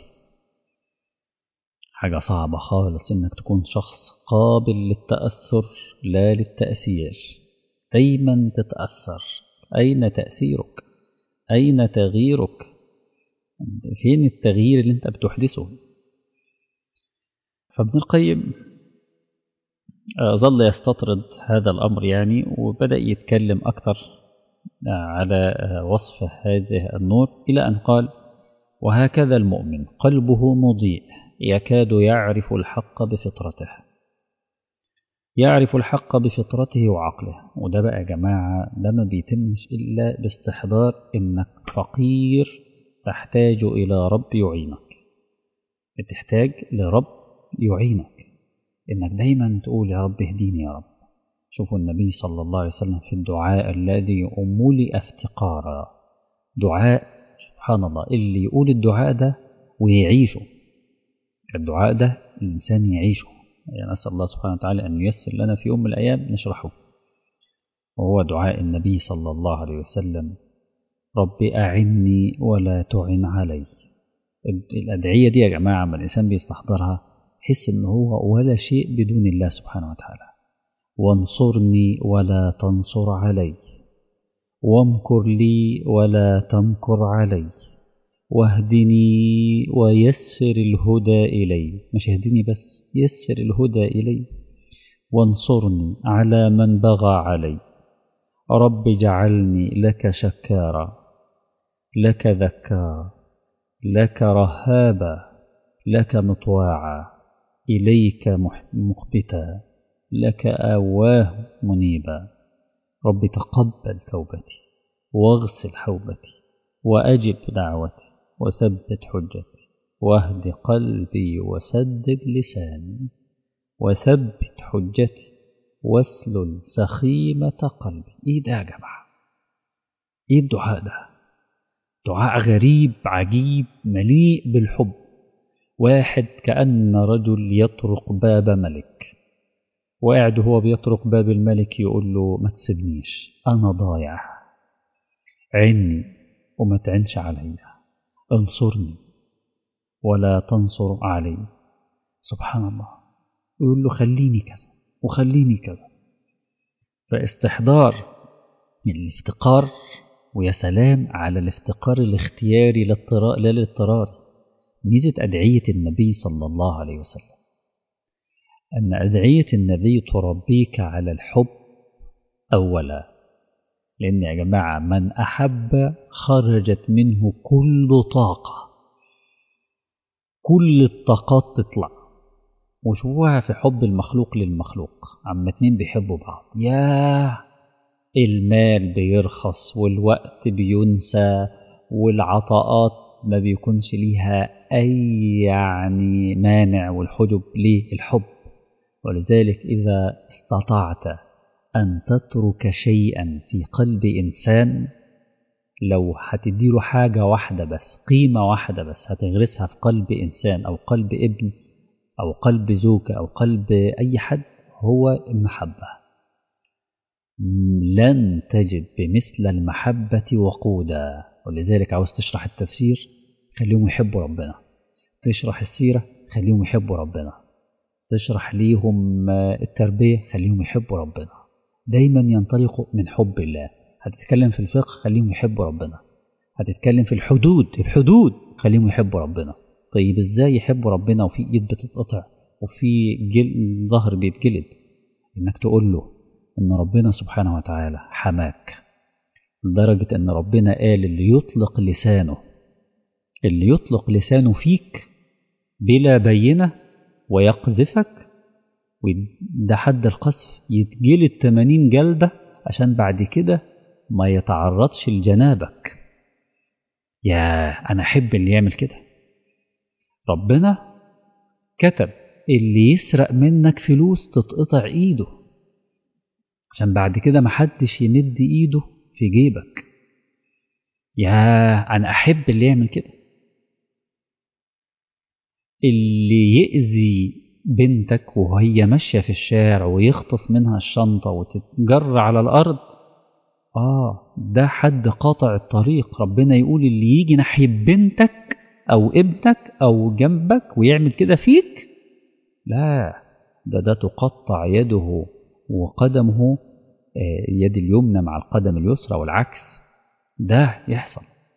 حاجة صعبة خالص إنك تكون شخص قابل للتأثر لا للتأثير، دايما تتأثر. أين تأثيرك؟ أين تغييرك؟ فين التغيير اللي أنت بتحدثه؟ فابن القيم ظل يستطرد هذا الأمر يعني، وبدأ يتكلم أكثر على وصف هذه النور إلى أن قال: وهكذا المؤمن قلبه مضيء يكاد يعرف الحق بفطرته، يعرف الحق بفطرته وعقله. وده بقى يا جماعة ده ما بيتمش إلا باستحضار إنك فقير تحتاج إلى رب يعينك، بتحتاج لرب يعينك، إنك دايما تقول يا رب اهديني يا رب. شوفوا النبي صلى الله عليه وسلم في الدعاء الذي ملئ افتقارا، دعاء سبحان الله اللي يقول الدعاء ده ويعيشه، الدعاء ده الإنسان يعيشه. يعني نسأل الله سبحانه وتعالى أن ييسر لنا في يوم من الأيام نشرحه. وهو دعاء النبي صلى الله عليه وسلم: رب أعني ولا تعن علي. الأدعية دي يا جماعة ما الإنسان بيستحضرها حس إن هو ولا شيء بدون الله سبحانه وتعالى. وانصرني ولا تنصر علي، وامكر لي ولا تمكر علي، واهدني ويسر الهدى إلي. مش اهدني بس، يسر الهدى إلي. وانصرني على من بغى علي. رب اجعلني لك شكارا، لك ذكارا، لك رهابا، لك مطواعا، إليك مخبتا، لك آواه منيبا. رب تقبل توبتي واغسل حوبتي وأجب دعوتي وثبت حجتي واهد قلبي وسدد لساني وثبت حجتي واسلل سخيمة قلبي. ايه ده يا جماعة؟ ايه الدعاء ده؟ دعاء غريب عجيب مليء بالحب. واحد كأن رجل يطرق باب ملك، وقاعد هو بيطرق باب الملك يقول له ما تسيبنيش أنا ضايع، عني وما تعنش علي، انصرني ولا تنصر علي. سبحان الله، يقول له خليني كذا وخليني كذا. فاستحضار الافتقار، ويا سلام على الافتقار الاختياري لا الاضطراري. ميزة أدعية النبي صلى الله عليه وسلم أن أدعية النبي تربيك على الحب أولا، لأن يا جماعة من أحب خرجت منه كل طاقة، كل الطاقات تطلع. وشوفوها في حب المخلوق للمخلوق، عما اتنين بيحبوا بعض، ياه المال بيرخص والوقت بينسى والعطاءات ما بيكونش ليها أي يعني مانع، والحجب ليه الحب. ولذلك إذا استطعت أن تترك شيئا في قلب إنسان، لو هتديله حاجة واحدة بس، قيمة واحدة بس هتغرسها في قلب إنسان أو قلب ابن أو قلب زوجة أو قلب أي حد، هو المحبة. لن تجد بمثل المحبة وقودا. ولذلك عاوز تشرح التفسير خليهم يحبوا ربنا، تشرح السيرة خليهم يحبوا ربنا، تشرح ليهم التربية خليهم يحبوا ربنا، دايما ينطلقوا من حب الله. هتتكلم في الفقه خليهم يحبوا ربنا، هتتكلم في الحدود الحدود خليهم يحبوا ربنا. طيب ازاي يحبوا ربنا وفي ايد بتتقطع وفي جل... ظهر بيتجلد؟ انك تقول له ان ربنا سبحانه وتعالى حماك لدرجة ان ربنا قال اللي يطلق لسانه اللي يطلق لسانه فيك بلا بينة ويقذفك، وده حد القذف، يتجلد ثمانين جلدة عشان بعد كده ما يتعرضش لجنابك. يا أنا أحب اللي يعمل كده. ربنا كتب اللي يسرق منك فلوس تتقطع إيده عشان بعد كده ما حدش يمد إيده في جيبك. يا أنا أحب اللي يعمل كده. اللي يأذي بنتك وهي ماشية في الشارع ويخطف منها الشنطة وتتجر على الأرض، آه ده حد قاطع الطريق. ربنا يقول اللي يجي ناحية بنتك أو ابنك أو جنبك ويعمل كده فيك، لا ده ده تقطع يده وقدمه، يد اليمنى مع القدم اليسرى والعكس، ده يحصل.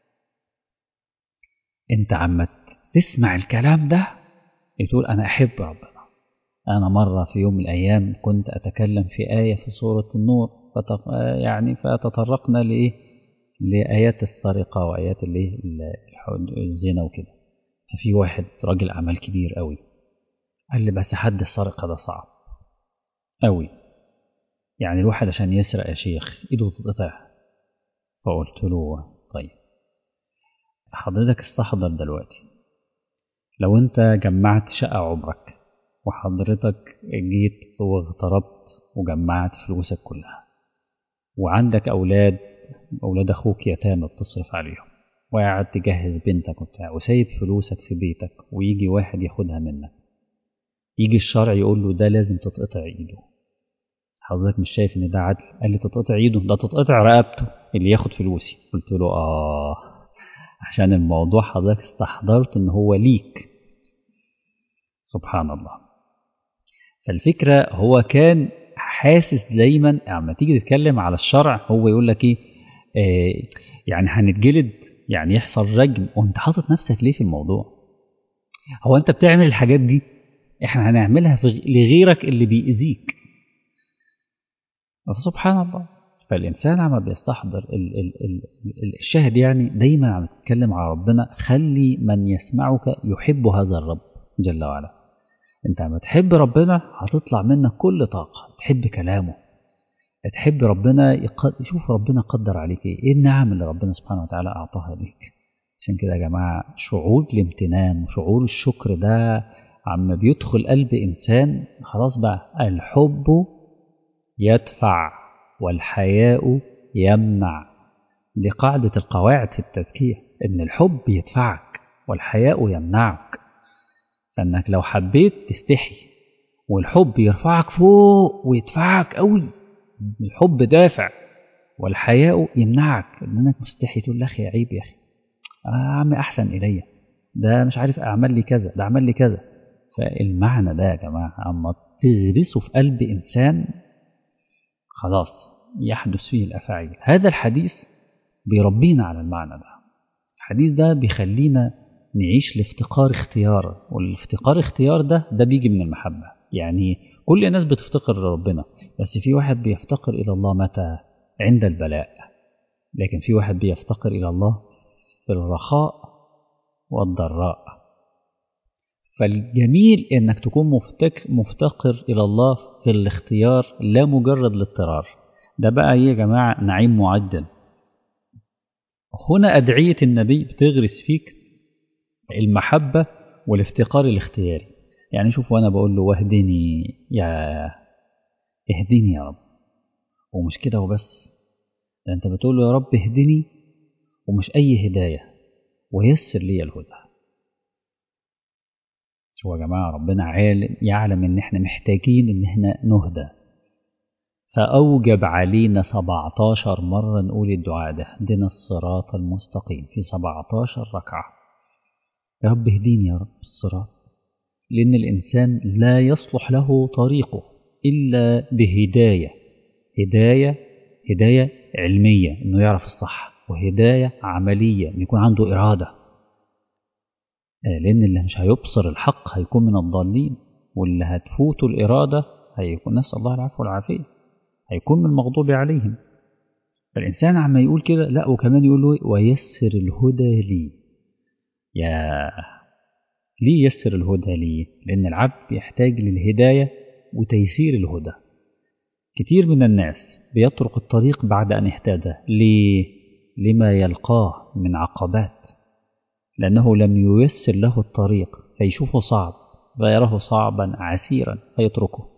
انت عم تسمع الكلام ده تقول أنا أحب ربنا. أنا مرة في يوم من الأيام كنت أتكلم في آية في سورة النور، فتق... يعني فتطرقنا لإيه؟ لآيات السرقة وآيات الإيه؟ الزنا وكده. ففي واحد راجل أعمال كبير قوي قال لي بس حد السرقة ده صعب قوي، يعني الواحد عشان يسرق يا شيخ إيده تتقطع. فقلت له طيب حضرتك استحضر دلوقتي لو أنت جمعت شقة عمرك وحضرتك جيت واغتربت وجمعت فلوسك كلها وعندك أولاد أولاد أخوك يتامى بتصرف عليهم وقاعد تجهز بنتك وبتاع وسايب فلوسك في بيتك، ويجي واحد ياخدها منك، يجي الشرع يقول له ده لازم تتقطع إيده، حضرتك مش شايف إن ده عدل؟ قال لي تتقطع إيده؟ ده تتقطع رقبته اللي ياخد فلوسي. قلت له آه عشان الموضوع حضرتك استحضرت إن هو ليك. سبحان الله. فالفكرة هو كان حاسس دايما اما تيجي تتكلم على الشرع هو يقول لك ايه آه يعني هنتجلد، يعني يحصل رجم، وانت حاطط نفسك ليه في الموضوع؟ هو انت بتعمل الحاجات دي احنا هنعملها في لغيرك اللي بيأذيك. فسبحان الله. فالإنسان عم بيستحضر ال ال ال ال الشاهد، يعني دايما عم تتكلم على ربنا، خلي من يسمعك يحب هذا الرب جل وعلا. انت عم تحب ربنا هتطلع منك كل طاقة، تحب كلامه، تحب ربنا، يشوف ربنا قدر عليك ايه، ايه النعم اللي ربنا سبحانه وتعالى اعطاها ليك. عشان كده يا جماعة شعور الامتنان وشعور الشكر ده عم بيدخل قلب انسان، خلاص بقى الحب يدفع والحياء يمنع. دي قاعدة القواعد في التزكية، ان الحب يدفعك والحياء يمنعك. فانك لو حبيت تستحي والحب يرفعك فوق ويدفعك قوي، الحب دافع والحياء يمنعك، لانك مستحي تقول اخي يا عيب يا اخي آه عم احسن الي، ده مش عارف اعمل لي كذا، ده عمل لي كذا. فالمعنى ده يا جماعه اما تغرسه في قلب انسان خلاص يحدث فيه الافاعيل. هذا الحديث بيربينا على المعنى ده. الحديث ده بيخلينا نعيش الافتقار اختيارا، والافتقار اختيار ده ده بيجي من المحبه. يعني كل الناس بتفتقر لربنا، بس في واحد بيفتقر إلى الله متى؟ عند البلاء. لكن في واحد بيفتقر إلى الله في الرخاء والضراء. فالجميل إنك تكون مفتك مفتقر إلى الله في الاختيار لا مجرد الاضطرار. ده بقى إيه يا جماعة؟ نعيم معدل. هنا أدعية النبي بتغرس فيك المحبة والافتقار الاختياري. يعني شوف، وأنا بقول له واهدني يا اهدني يا رب، ومش كده وبس، ده أنت بتقول له يا رب اهدني، ومش أي هداية، ويسر لي الهدى. شو يا جماعة، ربنا عالم يعلم إن إحنا محتاجين إن إحنا نهدى، فأوجب علينا سبعتاشر مرة نقول الدعاء ده، اهدنا الصراط المستقيم، في سبعتاشر ركعة. يا رب اهديني يا رب الصراط، لأن الإنسان لا يصلح له طريقه إلا بهداية. هداية هداية علمية إنه يعرف الصح، وهداية عملية إنه يكون عنده إرادة، لأن اللي مش هيبصر الحق هيكون من الضالين، واللي هتفوته الإرادة هيكون، نسأل الله العفو والعافية، هيكون من المغضوب عليهم. فالإنسان عما يقول كده لا، وكمان يقول له ويسر الهدى لي. يا ليه يسر الهدى لي؟ لأن العبد يحتاج للهداية وتيسير الهدى. كتير من الناس بيطرق الطريق بعد أن اهتدى، ليه؟ لما يلقاه من عقبات، لأنه لم ييسر له الطريق فيشوفه صعب، فيراه صعبا عسيرا فيتركه.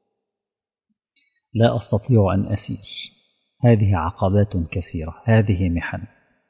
لا أستطيع أن أسير، هذه عقبات كثيرة، هذه محن.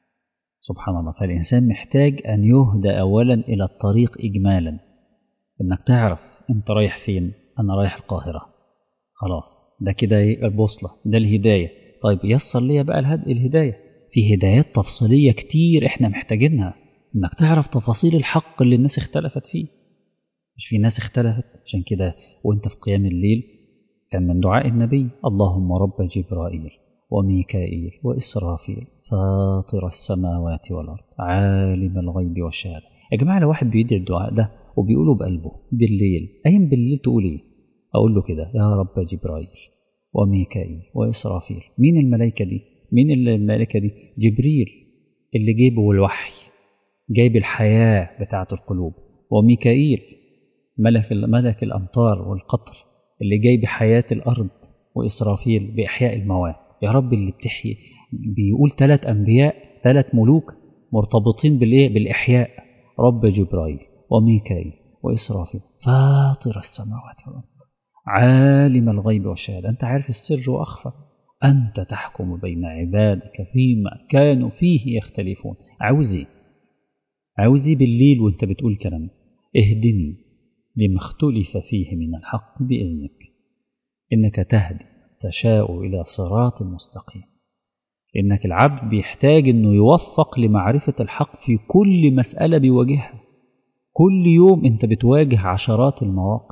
سبحان الله. فالإنسان محتاج أن يهدى أولا إلى الطريق إجمالا، إنك تعرف أنت رايح فين. أنا رايح القاهرة، خلاص ده كده البوصلة، ده الهداية. طيب يسر لي بقى الهد... الهداية. في هدايات تفصيلية كتير إحنا محتاجينها، إنك تعرف تفاصيل الحق اللي الناس اختلفت فيه. مش في ناس اختلفت؟ عشان كده وانت في قيام الليل كان من دعاء النبي اللهم رب جبرائيل وميكائيل وإسرافيل فاطر السماوات والأرض عالم الغيب والشهادة. يا جماعة لو واحد بيدعي الدعاء ده وبيقوله بقلبه بالليل، أيام بالليل تقول إيه؟ أقول له كده يا رب جبرائيل وميكائيل وإسرافيل. مين الملائكة دي؟ مين الملائكة دي؟ جبريل اللي جايبه الوحي، جايب الحياة بتاعة القلوب، وميكائيل ملك ملك الأمطار والقطر اللي جايب حياة الأرض، وإسرافيل بإحياء الموات. يا رب اللي بتحيي، بيقول ثلاث أنبياء ثلاث ملوك مرتبطين بالإيه؟ بالإحياء. رب جبرائيل وميكائيل وإسرافيل فاطر السماوات والأرض عالم الغيب والشهادة. أنت عارف السر وأخفى، أنت تحكم بين عبادك فيما كانوا فيه يختلفون. عاوزي عاوزي بالليل وانت بتقول كلام اهدني لما اختلف فيه من الحق بإذنك إنك تهدي تشاء إلى صراط مستقيم. إنك العبد بيحتاج إنه يوفق لمعرفة الحق في كل مسألة بيواجهها. كل يوم انت بتواجه عشرات المواقف،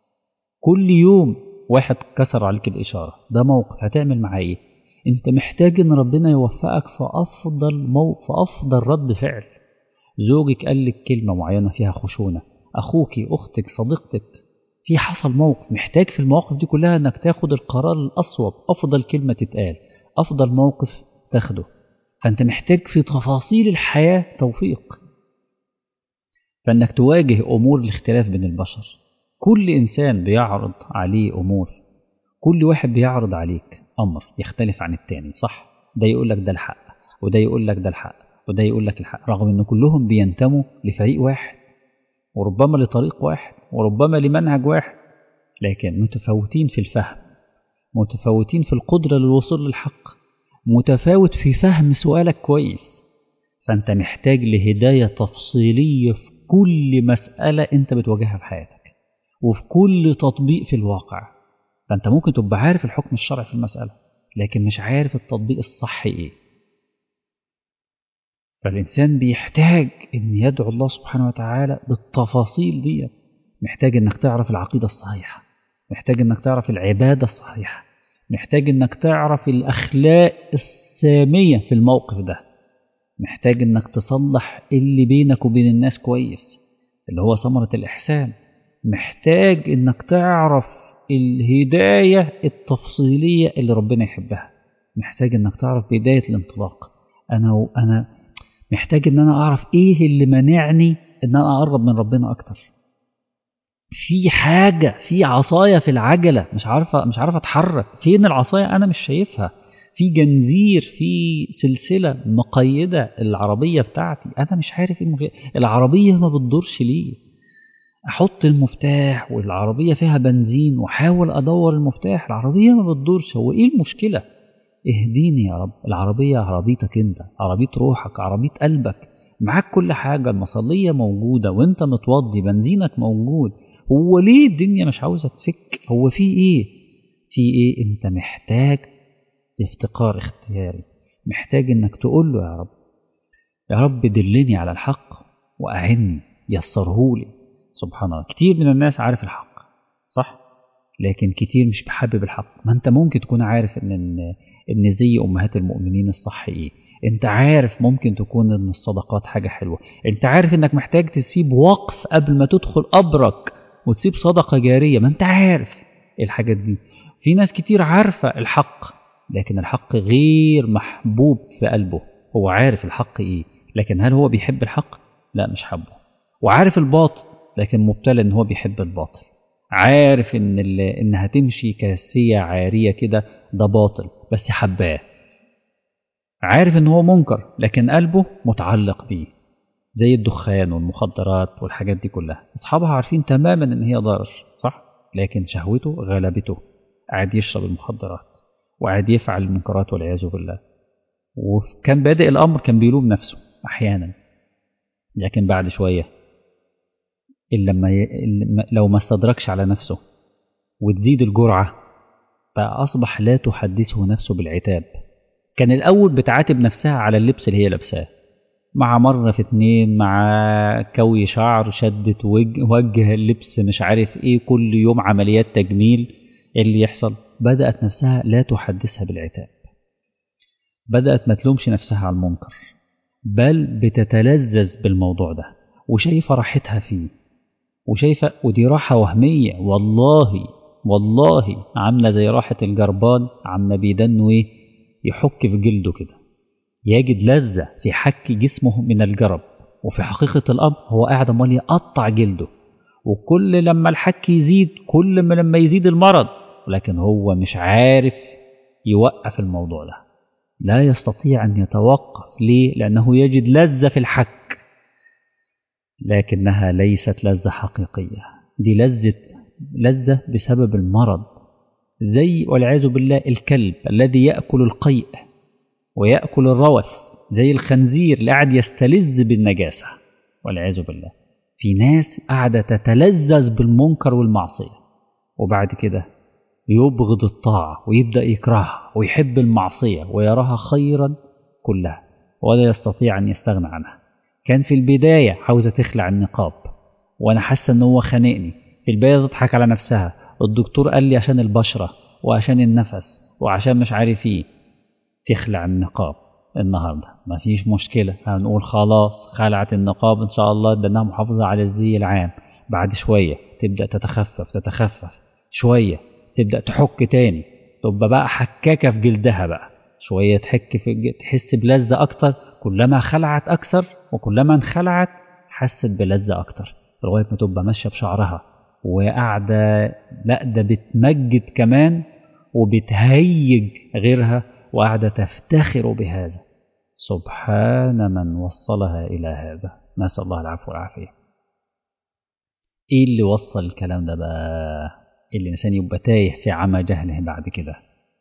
كل يوم واحد كسر عليك الإشارة، ده موقف هتعمل معاه إيه؟ انت محتاج إن ربنا يوفقك في أفضل مو... في أفضل رد فعل. زوجك قال لك كلمة معينة فيها خشونة، أخوك أختك صديقتك في حصل موقف، محتاج في المواقف دي كلها أنك تاخد القرار الأصوب، أفضل كلمة تتقال، أفضل موقف تاخده. فأنت محتاج في تفاصيل الحياة توفيق، فأنك تواجه أمور الاختلاف بين البشر. كل إنسان بيعرض عليه أمور، كل واحد بيعرض عليك أمر يختلف عن التاني، صح؟ ده يقول لك ده الحق، وده يقول لك ده الحق، وده يقول لك الحق، رغم أن كلهم بينتموا لفريق واحد، وربما لطريق واحد، وربما لمنهج واحد، لكن متفاوتين في الفهم، متفاوتين في القدرة للوصول للحق، متفاوت في فهم سؤالك كويس. فأنت محتاج لهداية تفصيلية في كل مسألة أنت بتواجهها في حياتك، وفي كل تطبيق في الواقع. فأنت ممكن تبقى عارف الحكم الشرعي في المسألة، لكن مش عارف التطبيق الصح إيه. فالإنسان بيحتاج أن يدعو الله سبحانه وتعالى بالتفاصيل دي. محتاج أنك تعرف العقيدة الصحيحة، محتاج أنك تعرف العبادة الصحيحة، محتاج أنك تعرف الأخلاق السامية في الموقف ده، محتاج أنك تصلح اللي بينك وبين الناس كويس، اللي هو ثمرة الإحسان. محتاج إنك تعرف الهداية التفصيلية اللي ربنا يحبها. محتاج إنك تعرف بداية الانطلاق. أنا وأنا محتاج إن أنا أعرف إيه اللي منعني إن أنا أقرب من ربنا أكتر. في حاجة، في عصاية في العجلة مش عارفة مش عارفة أتحرك. فين العصاية؟ أنا مش شايفها. في جنزير، في سلسلة مقيدة العربية بتاعتي، أنا مش عارف إيه المشكلة. العربية ما بتدورش ليه؟ أحط المفتاح والعربية فيها بنزين وحاول أدور المفتاح، العربية ما بتدورش. هو إيه المشكلة؟ اهديني يا رب. العربية عربيتك أنت، عربية روحك، عربية قلبك، معاك كل حاجة، المصلية موجودة وأنت متوضي، بنزينك موجود. هو ليه الدنيا مش عاوزة تفك؟ هو في إيه؟ في إيه؟ أنت محتاج افتقار اختياري، محتاج إنك تقول له يا رب، يا رب دلني على الحق وأعني، يسرهولي. سبحان الله. كتير من الناس عارف الحق صح، لكن كتير مش بحبب الحق. ما انت ممكن تكون عارف ان ان زي امهات المؤمنين الصح ايه، انت عارف ممكن تكون ان الصدقات حاجة حلوة، انت عارف انك محتاج تسيب وقف قبل ما تدخل قبرك وتسيب صدقة جارية، ما انت عارف الحاجات دي. في ناس كتير عارفة الحق لكن الحق غير محبوب في قلبه. هو عارف الحق ايه لكن هل هو بيحب الحق؟ لا مش حبه. وعارف الباطل لكن مبتلى ان هو بيحب الباطل. عارف ان ان هتمشي كاسية عارية كده ده باطل بس حباه. عارف ان هو منكر لكن قلبه متعلق بيه، زي الدخان والمخدرات والحاجات دي كلها. اصحابها عارفين تماما ان هي ضرر صح، لكن شهوته غلبته، قاعد يشرب المخدرات وقاعد يفعل المنكرات والعياذ بالله. وكان بادئ الامر كان بيلوم نفسه احيانا، لكن بعد شويه إلا لما ي... لو ما استدركش على نفسه وتزيد الجرعة فأصبح لا تحدثه نفسه بالعتاب. كان الأول بتعاتب نفسها على اللبس اللي هي لابساه، مع مرة في اتنين، مع كوي شعر، شدة وجه, وجه اللبس مش عارف ايه، كل يوم عمليات تجميل. اللي يحصل بدأت نفسها لا تحدثها بالعتاب، بدأت ما تلومش نفسها على المنكر، بل بتتلذذ بالموضوع ده وشايفة راحتها فيه، وشايفة ودي راحة وهمية. والله والله عاملة زي راحة الجربان عم بيدنه ايه، يحك في جلده كده، يجد لذة في حك جسمه من الجرب، وفي حقيقة الأمر هو قاعد امال يقطع جلده. وكل لما الحك يزيد كل ما لما يزيد المرض، لكن هو مش عارف يوقف الموضوع ده، لا يستطيع أن يتوقف. ليه؟ لأنه يجد لذة في الحك لكنها ليست لذة حقيقية، دي لذة لذة بسبب المرض. زي والعياذ بالله الكلب الذي يأكل القيء ويأكل الروث، زي الخنزير اللي قاعد يستلذ بالنجاسة والعياذ بالله. في ناس قاعدة تتلذذ بالمنكر والمعصية وبعد كده يبغض الطاعة ويبدأ يكرهها ويحب المعصية ويراها خيرا كلها ولا يستطيع أن يستغنى عنها. كان في البداية عاوزة تخلع النقاب وأنا حاسة أنه هو خانقني، في البداية تضحك على نفسها، الدكتور قال لي عشان البشرة وعشان النفس وعشان مش عارف ايه تخلع النقاب. النهاردة مفيش مشكلة، هنقول خلاص خلعت النقاب إن شاء الله ده أنها محافظة على الزي العام. بعد شوية تبدأ تتخفف تتخفف شوية، تبدأ تحك تاني، تبقى بقى حكاكة في جلدها بقى شوية، تحك في تحس بلذة أكتر. كلما خلعت أكثر وكلما انخلعت حست بلذة أكتر، لغاية ما تبقى ماشية بشعرها وقاعدة لا ده بتمجد كمان وبتهيج غيرها وقاعدة تفتخر بهذا. سبحان من وصلها إلى هذا، نسأل الله العفو والعافية. إيه اللي وصل الكلام ده بقى؟ اللي الإنسان يبقى تايه في عمى جهله بعد كده.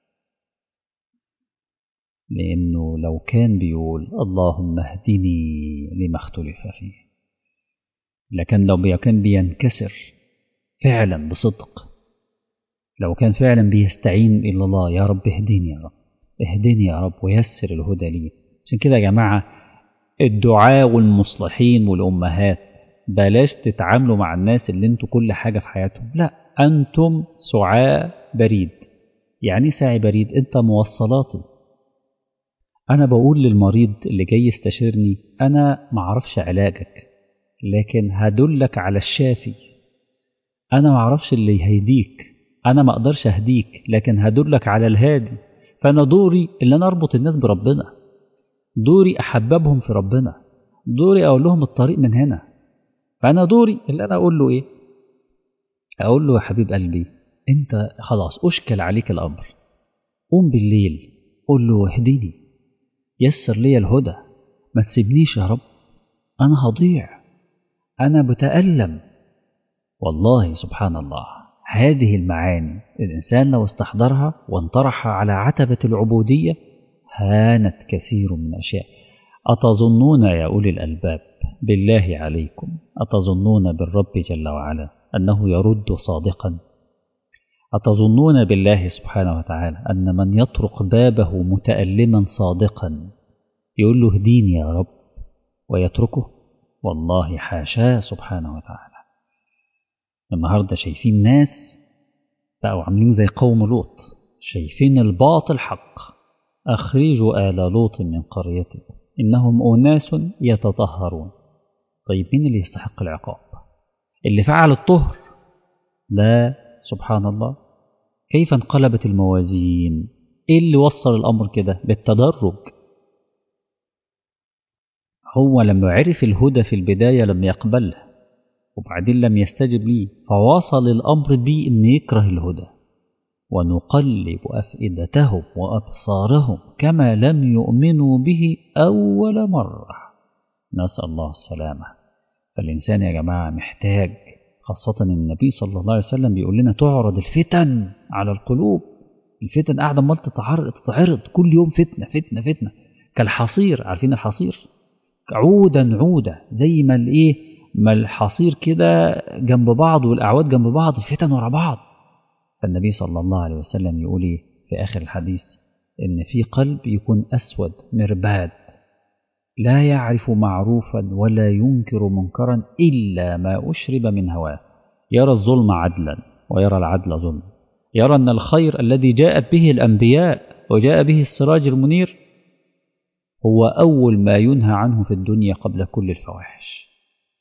لأنه لو كان بيقول اللهم اهدني لما اختلف فيه، لكن لو كان بينكسر فعلا بصدق، لو كان فعلا بيستعين إلى الله، يا رب اهدني يا رب اهدني يا رب ويسر الهدى لي. عشان كده يا جماعة الدعاء والمصلحين والأمهات بلاش تتعاملوا مع الناس اللي انتوا كل حاجة في حياتهم، لا أنتم سعاء بريد. يعني ساعي بريد، انت موصلاتي. أنا بقول للمريض اللي جاي يستشيرني أنا معرفش علاجك لكن هدلك على الشافي، أنا ما أعرفش اللي يهديك، أنا ما أقدرش أهديك، لكن هدلك على الهادي. فأنا دوري اللي أنا أربط الناس بربنا، دوري أحببهم في ربنا، دوري أقول لهم الطريق من هنا. فأنا دوري اللي أنا أقول له إيه؟ أقول له يا حبيب قلبي أنت خلاص أشكل عليك الأمر، قوم بالليل قول له اهديني، يسر لي الهدى، ما تسيبنيش يا رب، أنا هضيع، أنا بتألم. والله سبحان الله، هذه المعاني الإنسان لو استحضرها وانطرح على عتبة العبودية هانت كثير من الأشياء. أتظنون يا أولي الألباب بالله عليكم، أتظنون بالرب جل وعلا أنه يرد صادقا؟ أتظنون بالله سبحانه وتعالى أن من يطرق بابه متألما صادقا يقول له اهديني يا رب ويتركه؟ والله حاشاه سبحانه وتعالى. النهاردة شايفين ناس بقوا عاملين زي قوم لوط، شايفين الباطل حق. أخرجوا آل لوط من قريتكم إنهم أناس يتطهرون. طيب مين اللي يستحق العقاب؟ اللي فعل الطهر؟ لا، سبحان الله. كيف انقلبت الموازين؟ إيه اللي وصل الأمر كده؟ بالتدرج. هو لما عرف الهدى في البداية لم يقبله، وبعدين لم يستجب ليه، فواصل الأمر بيه إن يكره الهدى. ونقلب أفئدتهم وأبصارهم كما لم يؤمنوا به أول مرة. نسأل الله السلامة. فالإنسان يا جماعة محتاج، خاصة النبي صلى الله عليه وسلم بيقول لنا تعرض الفتن على القلوب. الفتن قاعدة مال تتعرض تتعرض كل يوم، فتنة فتنة فتنة كالحصير. عارفين الحصير؟ عودا عودا، زي ما الايه ما الحصير كده جنب بعض والأعواد جنب بعض، الفتن ورا بعض. فالنبي صلى الله عليه وسلم يقول إيه في آخر الحديث؟ إن في قلب يكون أسود مرباد لا يعرف معروفا ولا ينكر منكرا إلا ما أشرب من هواه، يرى الظلم عدلا ويرى العدل ظلم، يرى أن الخير الذي جاءت به الأنبياء وجاء به السراج المنير هو أول ما ينهى عنه في الدنيا قبل كل الفواحش.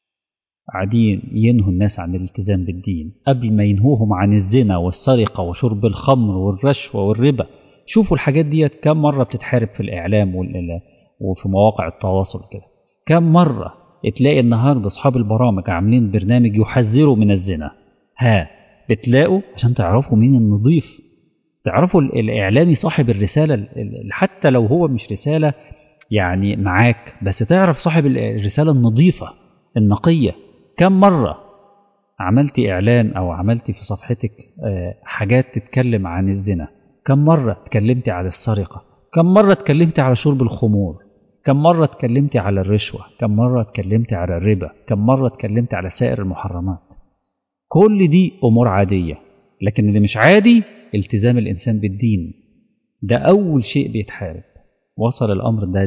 قاعدين ينهوا الناس عن الالتزام بالدين قبل ما ينهوهم عن الزنا والسرقة وشرب الخمر والرشوة والربا. شوفوا الحاجات دي كم مرة بتتحارب في الإعلام وفي مواقع التواصل كده. كم مرة تلاقي النهاردة أصحاب البرامج عاملين برنامج يحذروا من الزنا، ها بتلاقوا عشان تعرفوا مين النظيف، تعرفوا الإعلامي صاحب الرسالة، حتى لو هو مش رسالة يعني معاك، بس تعرف صاحب الرسالة النظيفة النقية. كم مرة عملت إعلان أو عملت في صفحتك حاجات تتكلم عن الزنا؟ كم مرة تكلمت على السرقة؟ كم مرة تكلمت على شرب الخمور؟ كم مرة تكلمت على الرشوة؟ كم مرة تكلمت على الربا؟ كم مرة تكلمت على سائر المحرمات؟ كل دي أمور عادية، لكن اللي مش عادي التزام الإنسان بالدين. ده أول شيء بيتحارب. وصل الأمر ده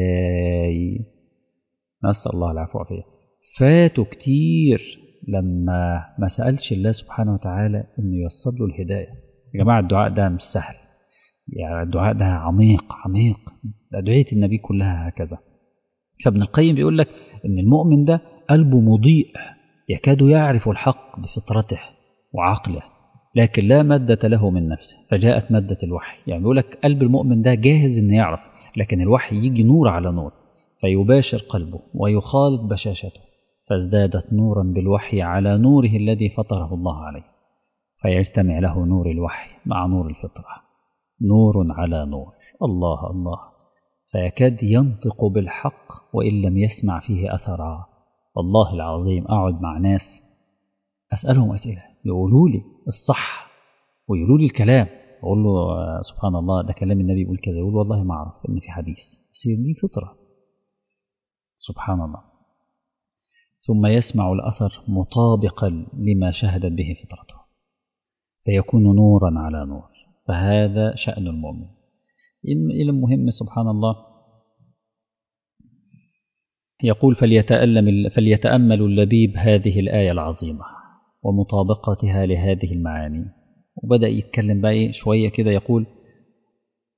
إزاي؟ نسأل الله العفو والعافية. فاتوا كتير لما ما سألش الله سبحانه وتعالى إنه يوصل له الهداية. يا جماعة الدعاء ده مش سهل، يعني الدعاء ده عميق عميق، أدعية النبي كلها هكذا. فابن القيم بيقول لك إن المؤمن ده قلبه مضيء يكاد يعرف الحق بفطرته وعقله، لكن لا مادة له من نفسه، فجاءت مادة الوحي. يعني بيقول لك قلب المؤمن ده جاهز إنه يعرف، لكن الوحي يجي نور على نور فيباشر قلبه ويخالط بشاشته، فازدادت نورا بالوحي على نوره الذي فطره الله عليه، فيجتمع له نور الوحي مع نور الفطرة، نور على نور. الله الله، فيكاد ينطق بالحق وإن لم يسمع فيه أثرا. والله العظيم أقعد مع ناس أسألهم أسئلة يقولوا لي الصح ويقولوا لي الكلام، أقول له سبحان الله ده كلام النبي يقول كذا، يقول والله ما أعرف إن في حديث، بس دي فطرة. سبحان الله. ثم يسمع الأثر مطابقا لما شهدت به فطرته فيكون نورا على نور. فهذا شأن المؤمن. إلى المهم سبحان الله يقول فليتألم فليتأمل اللبيب هذه الآية العظيمة ومطابقتها لهذه المعاني. وبدأ يتكلم بقى شوية كده، يقول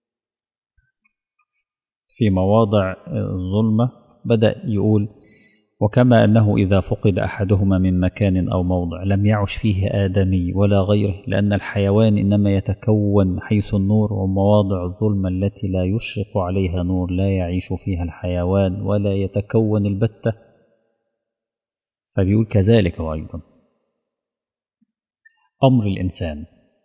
في مواضع الظلمة بدأ يقول وكما أنه إذا فقد أحدهما من مكان أو موضع لم يعش فيه آدمي ولا غيره، لأن الحيوان إنما يتكون حيث النور، ومواضع الظلمة التي لا يشرق عليها نور لا يعيش فيها الحيوان ولا يتكون البتة. فبيقول كذلك أيضا أمر الإنسان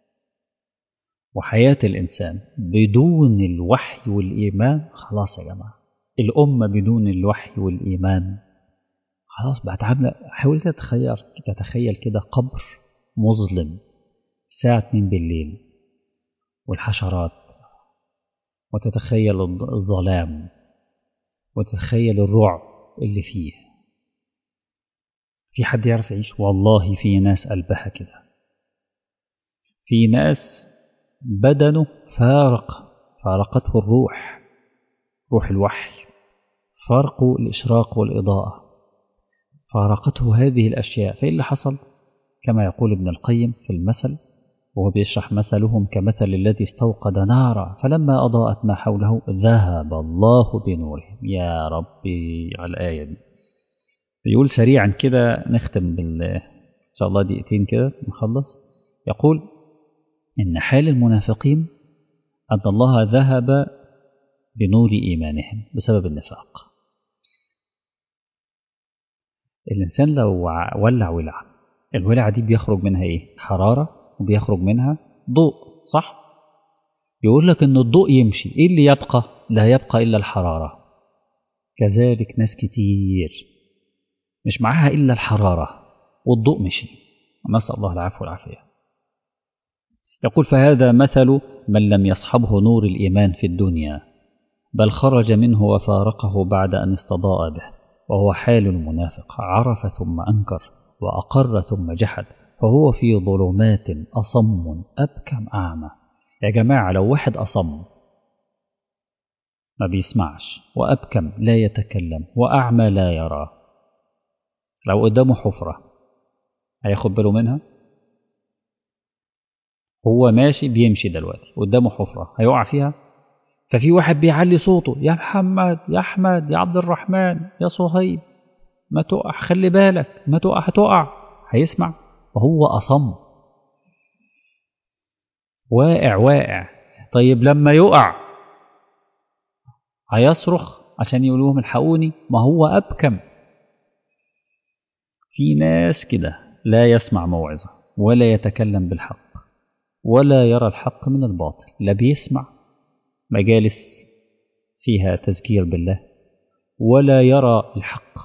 وحياة الإنسان بدون الوحي والإيمان. خلاص يا جماعة، الأمة بدون الوحي والإيمان خلاص بقت عاملة. حاول تتخيل تتخيل كده قبر مظلم الساعة اتنين بالليل والحشرات، وتتخيل الظلام، وتتخيل الرعب اللي فيه. في حد يعرف يعيش؟ والله في ناس قلبها كده، في ناس بدنه فارق فارقته الروح، روح الوحي، فارقه الإشراق والإضاءة، فارقته هذه الأشياء. فإيه اللي حصل؟ كما يقول ابن القيم في المثل وهو بيشرح مثلهم كمثل الذي استوقد نارا فلما أضاءت ما حوله ذهب الله بنورهم. يا ربي على الآية دي. بيقول سريعا كده نختم بال إن شاء الله دقيقتين كده نخلص. يقول إن حال المنافقين أن الله ذهب بنور إيمانهم بسبب النفاق. الإنسان لو ولع ولع، الولعة دي بيخرج منها إيه؟ حرارة، وبيخرج منها ضوء، صح؟ يقول لك إن الضوء يمشي، إيه اللي يبقى؟ لا يبقى إلا الحرارة. كذلك ناس كتير مش معاها إلا الحرارة والضوء مشي، نسأل الله العفو والعافية. يقول فهذا مثل من لم يصحبه نور الإيمان في الدنيا بل خرج منه وفارقه بعد أن استضاء به، وهو حال المنافق، عرف ثم أنكر وأقر ثم جحد، فهو في ظلمات أصم أبكم أعمى. يا جماعة لو واحد أصم ما بيسمعش، وأبكم لا يتكلم، وأعمى لا يرى، لو قدامه حفرة هياخد باله منها؟ هو ماشي بيمشي دلوقتي قدامه حفرة هيقع فيها؟ ففي واحد بيعلي صوته، يا محمد يا أحمد يا عبد الرحمن يا صهيب ما تقع، خلي بالك ما تقع هتقع، هيسمع؟ وهو أصم واقع واقع. طيب لما يقع هيصرخ عشان يقولوهم الحقوني؟ ما هو أبكم. في ناس كده لا يسمع موعظة ولا يتكلم بالحق ولا يرى الحق من الباطل، لا بيسمع مجالس فيها تذكير بالله ولا يرى الحق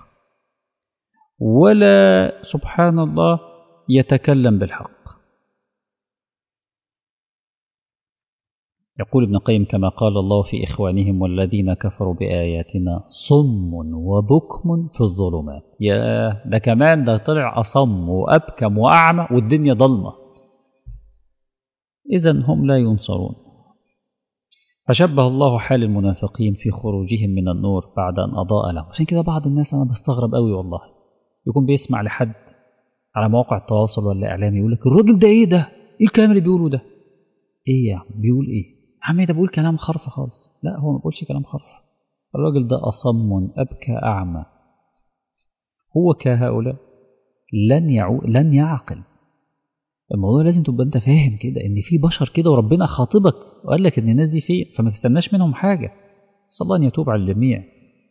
ولا سبحان الله يتكلم بالحق. يقول ابن القيم كما قال الله في إخوانهم والذين كفروا بآياتنا صم وبكم في الظلمات. يا ده كمان ده طلع أصم وأبكم وأعمى والدنيا ضلمة، إذن هم لا ينصرون. فشبه الله حال المنافقين في خروجهم من النور بعد أن أضاء له. عشان كده بعض الناس أنا بستغرب قوي والله، يكون بيسمع لحد على مواقع التواصل ولا إعلامي يقول لك الراجل ده إيه ده؟ إيه الكلام اللي بيقوله ده؟ إيه يا عم بيقول إيه؟ عمي ده بيقول كلام خرف خالص. لا هو ما بيقولش كلام خرف، الراجل ده أصم أبكى أعمى. هو كهؤلاء لن يعو لن يعقل. الموضوع لازم تبقى أنت فاهم كده إن في بشر كده وربنا خاطبك وقال لك إن الناس دي فيه، فما تستناش منهم حاجة. صلى الله أن يتوب على الجميع.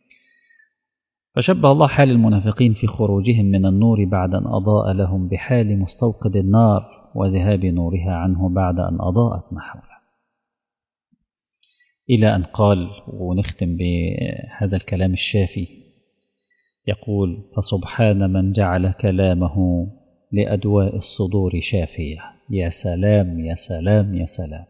فشبه الله حال المنافقين في خروجهم من النور بعد أن أضاء لهم بحال مستوقد النار وذهاب نورها عنه بعد أن أضاءت ما حوله، إلى أن قال، ونختم بهذا الكلام الشافي، يقول فسبحان من جعل كلامه لأدواء الصدور شافية. يا سلام يا سلام يا سلام.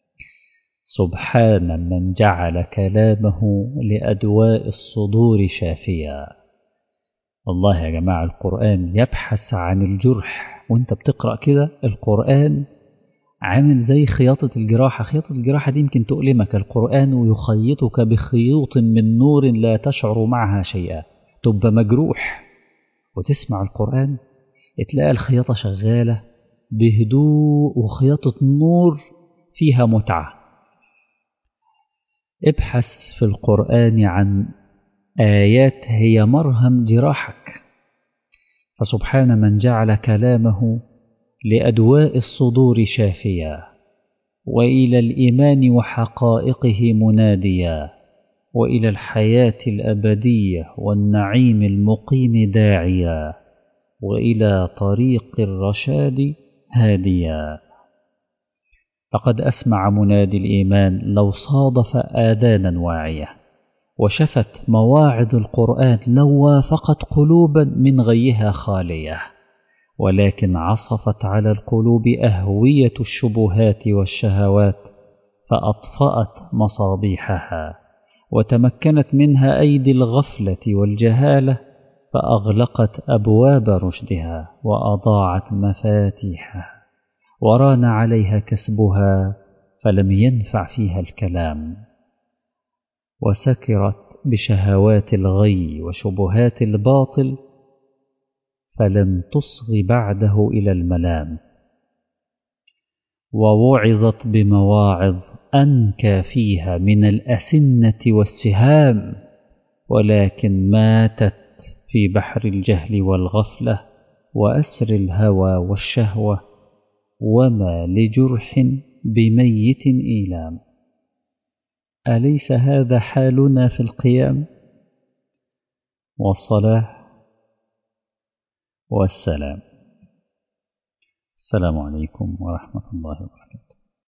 سبحان من جعل كلامه لأدواء الصدور شافية. والله يا جماعة القرآن يبحث عن الجرح، وانت بتقرأ كده القرآن عامل زي خياطة الجراحة. خياطة الجراحة دي يمكن تؤلمك، القرآن يخيطك بخيوط من نور لا تشعر معها شيئا. تبقى مجروح وتسمع القرآن تلاقي الخياطة شغالة بهدوء وخياطة نور فيها متعة. ابحث في القرآن عن آيات هي مرهم جراحك. فسبحان من جعل كلامه لأدواء الصدور شافيا، وإلى الإيمان وحقائقه مناديا، وإلى الحياة الأبدية والنعيم المقيم داعيا، وإلى طريق الرشاد هاديا. لقد أسمع منادي الإيمان لو صادف آذانا واعية، وشفت مواعظ القرآن لو وافقت قلوبا من غيها خالية، ولكن عصفت على القلوب أهوية الشبهات والشهوات فأطفأت مصابيحها، وتمكنت منها أيدي الغفلة والجهالة فأغلقت أبواب رشدها وأضاعت مفاتيحها، وران عليها كسبها فلم ينفع فيها الكلام، وسكرت بشهوات الغي وشبهات الباطل فلم تصغ بعده إلى الملام، ووعظت بمواعظ أنكى فيها من الأسنة والسهام، ولكن ماتت في بحر الجهل والغفلة وأسر الهوى والشهوة، وما لجرح بميت إيلام. أليس هذا حالنا في القيام والصلاة والسلام؟ السلام عليكم ورحمة الله وبركاته.